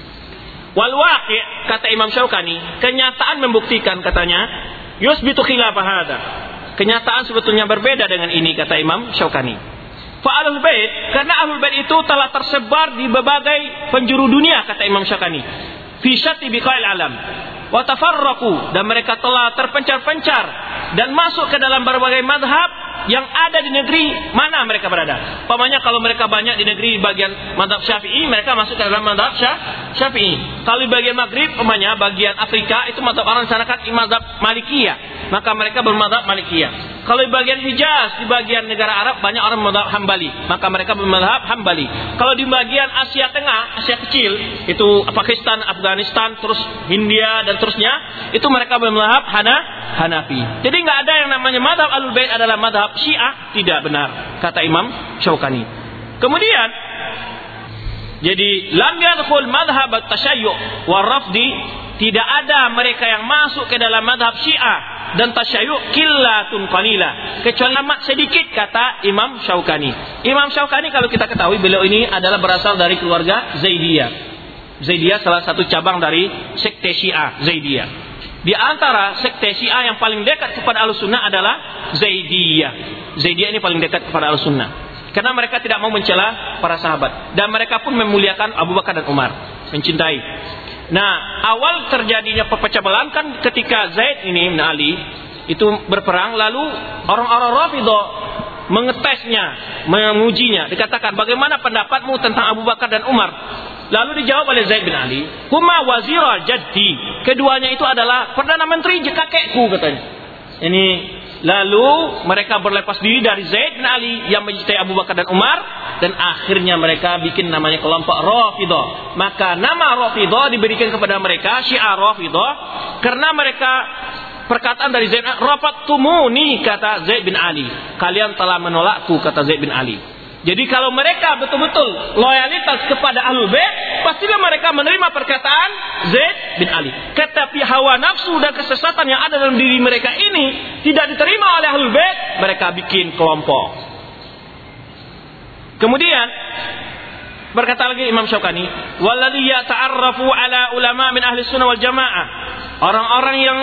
Wal waqi', kata Imam Syaukani, kenyataan membuktikan, katanya, yusbitu khilafah hada. Kenyataan sebetulnya berbeda dengan ini, kata Imam Syaukani. Fa Ahlul Bait, karena Ahlul Bait itu telah tersebar di berbagai penjuru dunia, kata Imam Syaukani. Fi syatti biqa'il alam. Wa tafarraqu, dan mereka telah terpencar-pencar dan masuk ke dalam berbagai mazhab yang ada di negeri mana mereka berada. Pamannya kalau mereka banyak di negeri bagian mazhab Syafi'i, mereka masuk ke dalam mazhab Syafi'i. Kalau di bagian Maghrib, pamannya bagian Afrika, itu mazhab orang sana kan mazhab Malikiyah, maka mereka bermazhab Malikiyah. Kalau di bagian Hijaz, di bagian negara Arab, banyak orang mazhab Hambali, maka mereka bermazhab Hambali. Kalau di bagian Asia Tengah, Asia kecil, itu Pakistan, Afghanistan, terus India dan terusnya, itu mereka bermazhab Hana, Hanafi. Jadi nggak ada yang namanya mazhab Ahlul Bait adalah mazhab Syiah, tidak benar, kata Imam Syaukani. Kemudian, jadi lam yadkhul madhhab at-tasyayyu' wa rafdi, tidak ada mereka yang masuk ke dalam mazhab Syiah dan tasyayyu' qillatun qalila, kecuali amat sedikit, kata Imam Syaukani. Imam Syaukani kalau kita ketahui beliau ini adalah berasal dari keluarga Zaidiyah. Zaidiyah salah satu cabang dari sekte Syiah, Zaidiyah. Di antara sekte Syiah yang paling dekat kepada Ahlussunnah adalah Zaidiyah. Zaidiyah ini paling dekat kepada Ahlussunnah karena mereka tidak mau mencela para sahabat dan mereka pun memuliakan Abu Bakar dan Umar, mencintai. Nah, awal terjadinya perpecah belah kan ketika Zaid ini bin Ali itu berperang, lalu orang-orang Rafidhah mengetesnya, mengujinya, dikatakan bagaimana pendapatmu tentang Abu Bakar dan Umar? Lalu dijawab oleh Zaid bin Ali, huma wazira jaddi, keduanya itu adalah perdana menteri kakekku, katanya. Ini lalu mereka berlepas diri dari Zaid bin Ali yang mencintai Abu Bakar dan Umar, dan akhirnya mereka bikin namanya kelompok Rafidhah. Maka nama Rafidhah diberikan kepada mereka, Syiah Rafidhah, karena mereka perkataan dari Zaid, rafattumuni, kata Zaid bin Ali, kalian telah menolakku, kata Zaid bin Ali. Jadi kalau mereka betul-betul loyalitas kepada Ahlul Bait, pastilah mereka menerima perkataan Zaid bin Ali. Tetapi hawa nafsu dan kesesatan yang ada dalam diri mereka ini tidak diterima oleh Ahlul Bait, mereka bikin kelompok. Kemudian berkata lagi Imam Syaukani, "Walladzi yata'arrafu ala ulama min ahli sunnah wal jamaah." Orang-orang yang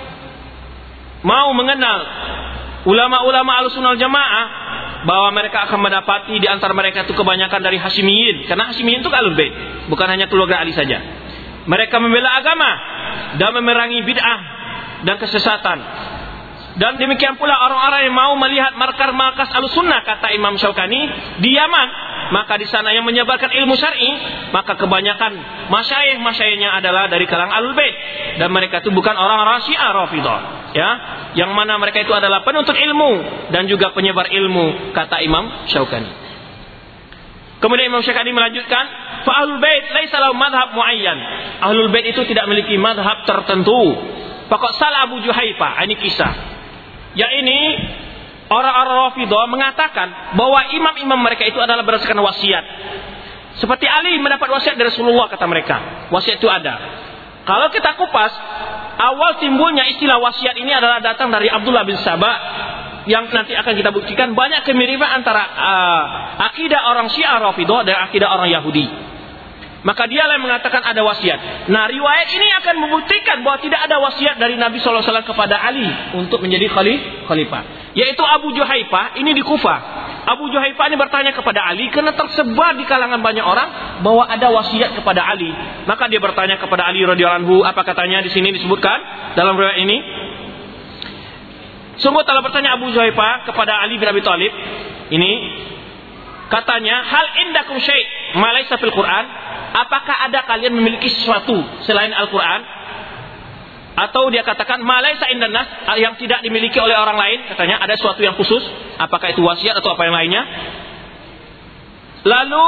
mau mengenal ulama-ulama Ahlussunnah wal Jamaah, bahwa mereka akan mendapati di antara mereka itu kebanyakan dari Hashimiyin. Karena Hashimiyin itu Ahlul Bait, bukan hanya keluarga Ali saja. Mereka membela agama dan memerangi bid'ah dan kesesatan. Dan demikian pula orang-orang yang mau melihat markas-markas Ahlussunnah, kata Imam Syaukani, di Yaman. Maka di sana yang menyebarkan ilmu syar'i, maka kebanyakan masyayikh-masyayikhnya adalah dari kalangan Ahlul Bait, dan mereka itu bukan orang-orang Syiah Rafidhah, ya, yang mana mereka itu adalah penuntut ilmu dan juga penyebar ilmu, kata Imam Syaukani. Kemudian Imam Syaukani melanjutkan, fa Ahlul Bait laisa lahum madhhab muayyan. Ahlul Bait itu tidak memiliki madhab tertentu. Pokok salah Abu Juhayfah, ini kisah. Ya, ini orang-orang Rafidhah mengatakan bahwa imam-imam mereka itu adalah berdasarkan wasiat. Seperti Ali mendapat wasiat dari Rasulullah, kata mereka. Wasiat itu ada. Kalau kita kupas, awal timbulnya istilah wasiat ini adalah datang dari Abdullah bin Saba, yang nanti akan kita buktikan banyak kemiripan antara uh, akidah orang Syiah Rafidhah dan akidah orang Yahudi. Maka dialah yang mengatakan ada wasiat. Nah, riwayat ini akan membuktikan bahwa tidak ada wasiat dari Nabi shallallahu alaihi wasallam kepada Ali untuk menjadi khalifah. Yaitu Abu Juhayfah, ini di Kufah. Abu Juhayfah ini bertanya kepada Ali karena tersebar di kalangan banyak orang bahwa ada wasiat kepada Ali. Maka dia bertanya kepada Ali radhiyallahu anhu, apa katanya di sini disebutkan dalam riwayat ini? Sungguh telah bertanya Abu Juhayfah kepada Ali bin Abi Thalib. Ini katanya, hal indakum syai' ma laysa fil Qur'an? Apakah ada kalian memiliki sesuatu selain Al-Quran? Atau dia katakan malaysa indan nas, yang tidak dimiliki oleh orang lain, katanya ada sesuatu yang khusus. Apakah itu wasiat atau apa yang lainnya? Lalu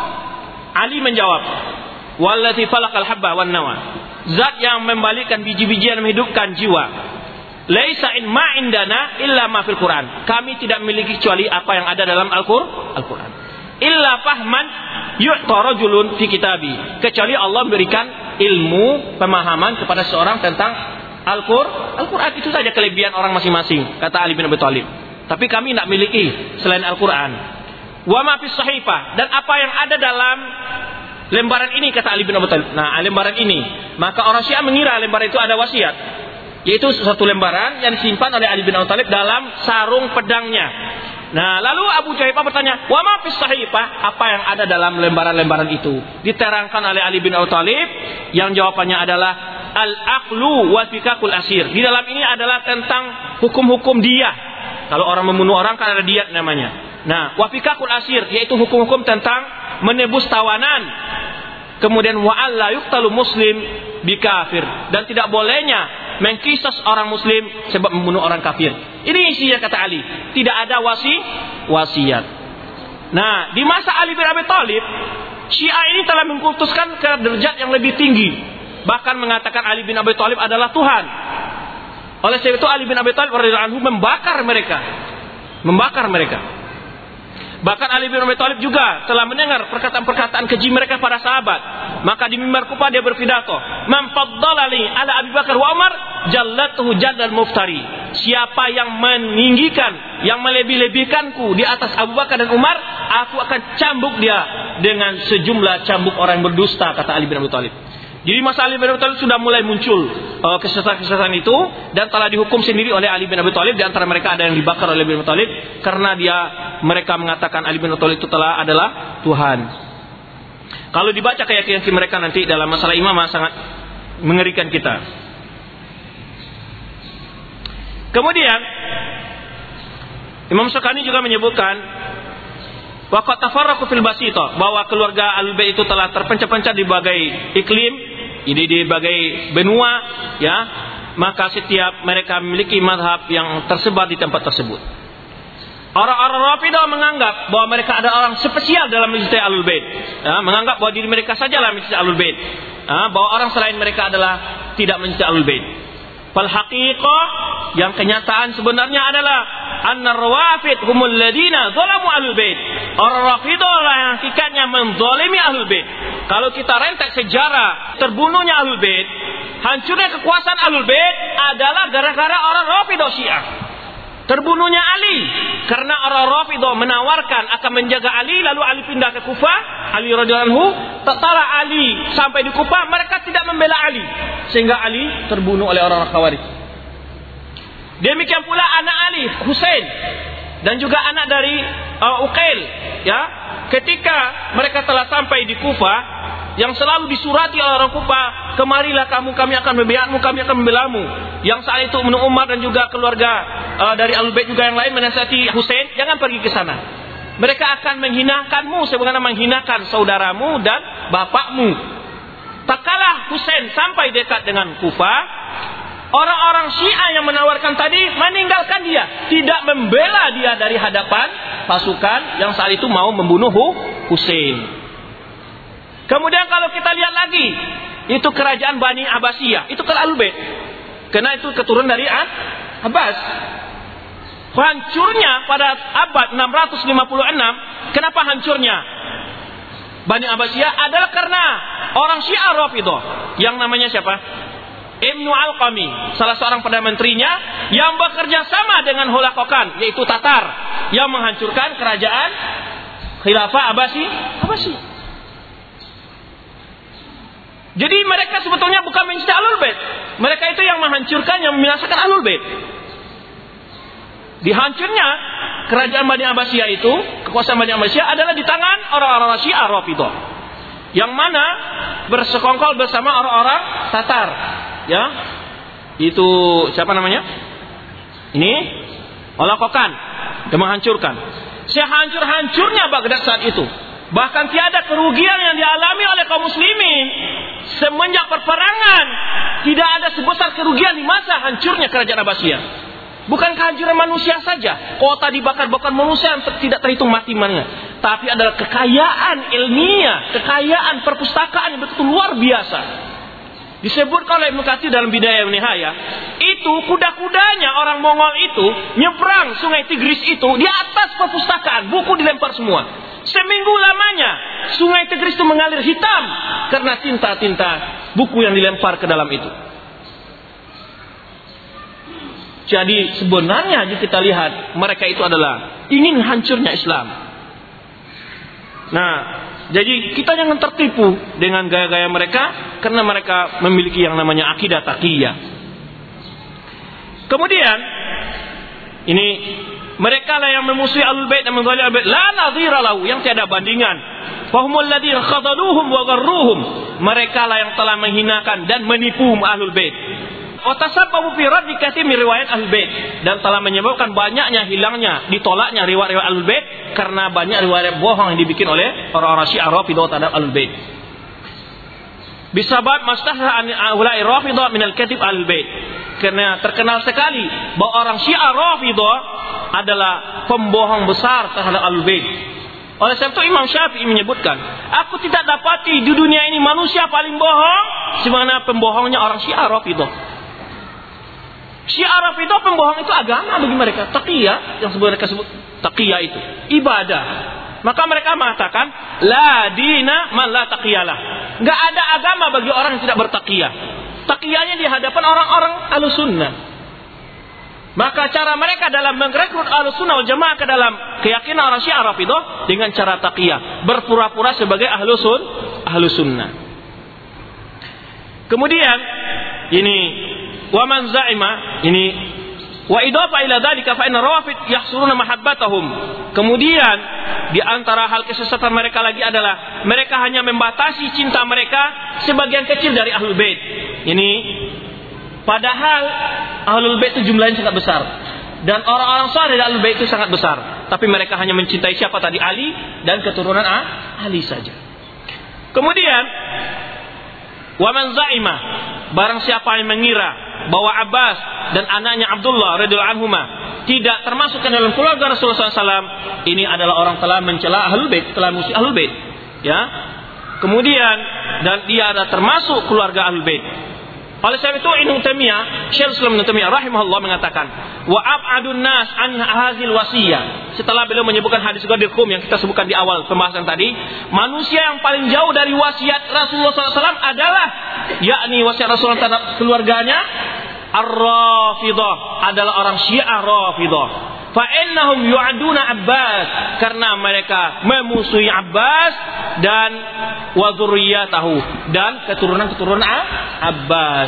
Ali menjawab, wallati falaqal habba wan nawa, zat yang membalikkan biji-biji dan menghidupkan jiwa. Laisa in ma indana illa ma fil Quran. Kami tidak memiliki kecuali apa yang ada dalam Al-Quran. Illa fahman yu'ta rajulun fi kitabi. Kecuali Allah memberikan ilmu, pemahaman kepada seorang tentang Al-Qur'an. Al-Qur'an itu saja kelebihan orang masing-masing, kata Ali bin Abi Thalib. Tapi kami tidak miliki selain Al-Qur'an. Wa ma fis sahifah, dan apa yang ada dalam lembaran ini, kata Ali bin Abi Thalib. Nah, lembaran ini, maka orang Syiah mengira lembaran itu ada wasiat, yaitu satu lembaran yang disimpan oleh Ali bin Abi Thalib dalam sarung pedangnya. Nah, lalu Abu Juhayfah bertanya, wa ma fis sahifah, apa yang ada dalam lembaran-lembaran itu? Diterangkan oleh Ali bin Abi Thalib, yang jawabannya adalah al-aqlu wa fikakul asir. Di dalam ini adalah tentang hukum-hukum diyah. Kalau orang membunuh orang kan ada diyat namanya. Nah, wa fikakul asir, yaitu hukum-hukum tentang menebus tawanan. Kemudian wa alla yuqtalu muslim bikafir, dan tidak bolehnya mengkisas orang muslim sebab membunuh orang kafir. Ini isinya, kata Ali. Tidak ada wasi wasiat. Nah, di masa Ali bin Abi Thalib, Syiah ini telah mengkultuskan ke derajat yang lebih tinggi. Bahkan mengatakan Ali bin Abi Thalib adalah Tuhan. Oleh sebab itu Ali bin Abi Thalib radhiyallahu anhu membakar mereka. Membakar mereka. Bahkan Ali bin Abi Thalib juga telah mendengar perkataan-perkataan keji mereka para sahabat. Maka di mimbar Kufah dia berpidato, "Man faddalani ala Abi Bakar wa Umar, jallatuhu jaddal muftari." Siapa yang meninggikan, yang melebih-lebihkanku di atas Abu Bakar dan Umar, aku akan cambuk dia dengan sejumlah cambuk orang yang berdusta, kata Ali bin Abi Thalib. Jadi masa Ali bin Abi Thalib sudah mulai muncul uh, kesesatan-kesesatan itu, dan telah dihukum sendiri oleh Ali bin Abi Thalib. Di antara mereka ada yang dibakar oleh Ali bin Abi Thalib karena dia mereka mengatakan Ali bin Abi Thalib itu telah adalah Tuhan. Kalau dibaca keyakinan mereka nanti dalam masalah imamah sangat mengerikan kita. Kemudian Imam Syaukani juga menyebutkan waqad tafarraqu fil basita, bahwa keluarga Al-Bait itu telah terpencah-pencah di berbagai iklim, ini di berbagai benua, ya. Maka setiap mereka memiliki mazhab yang tersebar di tempat tersebut. Orang-orang Rafidhah menganggap bahwa mereka ada orang spesial dalam mencintai Ahlul Bait, ya, menganggap bahwa diri mereka sajalah mencintai Ahlul Bait, ya, bahwa orang selain mereka adalah tidak mencintai Ahlul Bait. Fal haqiqah, yang kenyataan sebenarnya adalah anna rawafid humul ladina zalamu ahlul bait. Orang Rafidah lah yang hakikatnya menzalimi ahlul bait. Kalau kita rentek sejarah terbunuhnya ahlul bait, hancurnya kekuasaan ahlul bait adalah gara-gara orang Rafidah Syiah. Terbunuhnya Ali karena orang Rafidah menawarkan akan menjaga Ali, lalu Ali pindah ke Kufah, Ali radhiyallahu anhu. Tatkala Ali sampai di Kufah, mereka tidak membela Ali, sehingga Ali terbunuh oleh orang-orang Khawarij. Demikian pula anak Ali, Husain, dan juga anak dari uh, Uqail, ya. Ketika mereka telah sampai di Kufah, yang selalu disurati oleh orang Kufah, kemarilah kamu, kami akan membelamu, kami akan membelamu. Yang saat itu Ibnu Umar dan juga keluarga uh, dari Ahlul Bait juga yang lain menasihati Husain, jangan pergi ke sana. Mereka akan menghinakanmu sebagaimana menghinakan saudaramu dan bapakmu. Tak kalah Husain sampai dekat dengan Kufah, orang-orang Syiah yang menawarkan tadi meninggalkan dia, tidak membela dia dari hadapan pasukan yang saat itu mau membunuh Husain. Kemudian kalau kita lihat lagi, itu kerajaan Bani Abbasiyah, itu kan Ahlul Bait. Karena itu keturunan dari Abbas. Hancurnya pada abad enam ratus lima puluh enam, kenapa hancurnya Bani Abbasiyah? Adalah karena orang Syiah Rafidah yang namanya siapa? Ibnu Al-Qami, salah seorang perdana menterinya yang bekerja sama dengan Hulakokan, yaitu Tatar, yang menghancurkan kerajaan Khilafah Abbasi. Abbasi. Jadi mereka sebetulnya bukan mencintai Ahlul Bait. Mereka itu yang menghancurkan, yang membinasakan Ahlul Bait. Dihancurnya kerajaan Bani Abbasiyah itu, kekuasaan Bani Abbasiyah adalah di tangan orang-orang Syiah Rafidah, yang mana bersekongkol bersama orang-orang Tatar. Ya, itu siapa namanya? Ini Hulakokan yang menghancurkan. Sehancur-hancurnya Baghdad saat itu, bahkan tiada kerugian yang dialami oleh kaum muslimin semenjak perperangan. Tidak ada sebesar kerugian di masa hancurnya kerajaan Abbasiyah. Bukan kehancuran manusia saja, kota dibakar-bakar manusia yang tidak terhitung mati mana, tapi adalah kekayaan ilmiah, kekayaan perpustakaan yang betul luar biasa. Disebutkan oleh Ibnu Katsir dalam Bidayah wa Nihayah, itu kuda-kudanya orang Mongol itu nyebrang sungai Tigris itu di atas perpustakaan, buku dilempar semua. Seminggu lamanya sungai Tigris itu mengalir hitam karena tinta-tinta buku yang dilempar ke dalam itu. Jadi sebenarnya jika kita lihat, mereka itu adalah ingin hancurnya Islam. Nah, jadi kita jangan tertipu dengan gaya-gaya mereka, karena mereka memiliki yang namanya akidah taqiyah. Kemudian ini mereka lah yang memusuhi Ahlul Bait dan menzalimi Ahlul Bait, la nadhira lahu, yang tiada bandingan. Fahumul ladzina khadaluhum wa gharruhum, mereka lah yang telah menghinakan dan menipu Ahlul Bait. Wa tasabbabu fi raddi katsir min riwayat Ahlul Bait, dan telah menyebabkan banyaknya hilangnya, ditolaknya riwayat-riwayat Ahlul Bait karena banyak riwayat bohong yang dibikin oleh orang-orang Syiah Rafidah terhadap Ahlul Bait. Bisabab mastahra an ulai Rafidah min al-kadhib Ahlul Bait, karena terkenal sekali bahwa orang Syiah Rafidah adalah pembohong besar terhadap Ahlul Bait. Oleh sebab itu Imam Syafi'i menyebutkan, aku tidak dapati di dunia ini manusia paling bohong sebagaimana pembohongnya orang Syiah Rafidah. Syiah Rafidah pembohong itu agama bagi mereka, taqiyah, yang sebenarnya mereka sebut taqiyah itu ibadah. Maka mereka mengatakan la dina man la taqiyalah. Enggak ada agama bagi orang yang tidak bertaqiyah. Taqiyahnya di hadapan orang-orang Ahlussunnah. Maka cara mereka dalam merekrut Ahlussunnah wal Jamaah ke dalam keyakinan orang Syiah Rafidah dengan cara taqiyah, berpura-pura sebagai Ahlussun Ahlussunnah. Kemudian ini wa man za'ima, ini wa idafa ila dzalika fa inna rawafid yahsuruna mahabbatahum. Kemudian di antara hal kesesatan mereka lagi adalah mereka hanya membatasi cinta mereka sebagian kecil dari Ahlul Bait. Ini padahal Ahlul Bait itu jumlahnya sangat besar dan orang-orang saleh dari Ahlul Bait itu sangat besar, tapi mereka hanya mencintai siapa tadi? Ali dan keturunan Ali saja. Kemudian wa man za'ima, barang siapa yang mengira bahwa Abbas dan anaknya Abdullah radhiyallahu anhuma tidak termasuk ke dalam keluarga Rasulullah sallallahu alaihi wasallam, ini adalah orang telah mencela Ahlul Bait, telah musuh Ahlul Bait, ya. Kemudian dan dia adalah termasuk keluarga Ahlul Bait. Oleh sebab itu Ibnu Taimiyah, Syekh Islam Ibnu Taimiyah rahimahullah mengatakan, wa ab'adun nas an hazil wasiyah. Setelah beliau menyebutkan hadis Ghadir Qum yang kita sebutkan di awal pembahasan tadi, manusia yang paling jauh dari wasiat Rasulullah sallallahu alaihi wasallam adalah, yakni wasiat Rasulullah terhadap keluarganya, Ar-Rafidah, adalah orang Syiah Rafidah. Fa innahum yu'aduna Abbas, karena mereka memusuhi Abbas dan wa dzurriyyatahu, dan keturunan-keturunan Abbas.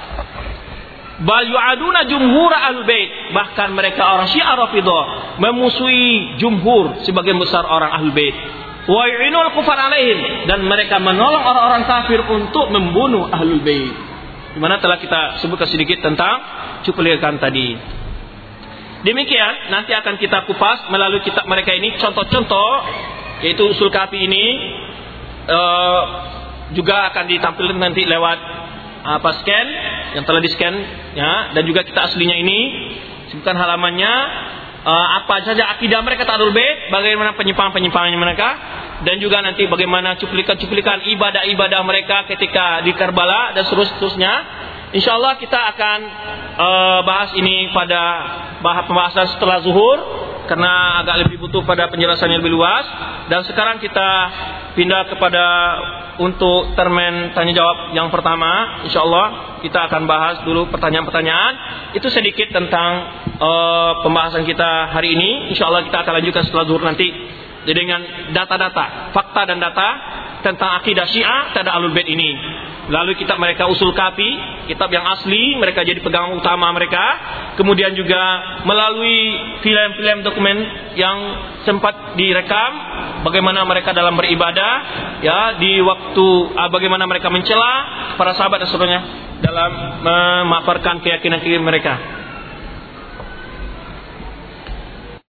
Bal yu'aduna jumhur Ahlul-Bait, bahkan mereka orang Syiah Rafidah memusuhi jumhur sebagian besar orang Ahlul-Bait. Wa yu'inul kufar alaihim, dan mereka menolong orang-orang kafir untuk membunuh Ahlul-Bait. Di mana telah kita sebutkan sedikit tentang cuplikan tadi. Demikian nanti akan kita kupas melalui kitab mereka ini contoh-contoh, yaitu usul kafi ini uh, juga akan ditampilkan nanti lewat apa scan yang telah di scan ya, dan juga kita aslinya ini sebutkan halamannya, uh, apa saja akidah mereka Ahlul Bait, bagaimana penyimpangan-penyimpangannya mereka, dan juga nanti bagaimana cuplikan-cuplikan ibadah-ibadah mereka ketika di Karbala dan seterusnya. Insyaallah kita akan uh, bahas ini pada bahas pembahasan setelah zuhur, karena agak lebih butuh pada penjelasan yang lebih luas. Dan sekarang kita pindah kepada untuk termen tanya jawab yang pertama. Insyaallah kita akan bahas dulu pertanyaan-pertanyaan. Itu sedikit tentang uh, pembahasan kita hari ini. Insyaallah kita akan lanjutkan setelah zuhur nanti. Jadi dengan data-data, fakta dan data tentang akidah Syiah terhadap Ahlul Bait ini. Lalu kitab mereka usul kafi, kitab yang asli mereka jadi pegangan utama mereka. Kemudian juga melalui film-film dokumen yang sempat direkam, bagaimana mereka dalam beribadah, ya di waktu uh, bagaimana mereka mencela para sahabat dan seterusnya dalam memaparkan keyakinan mereka.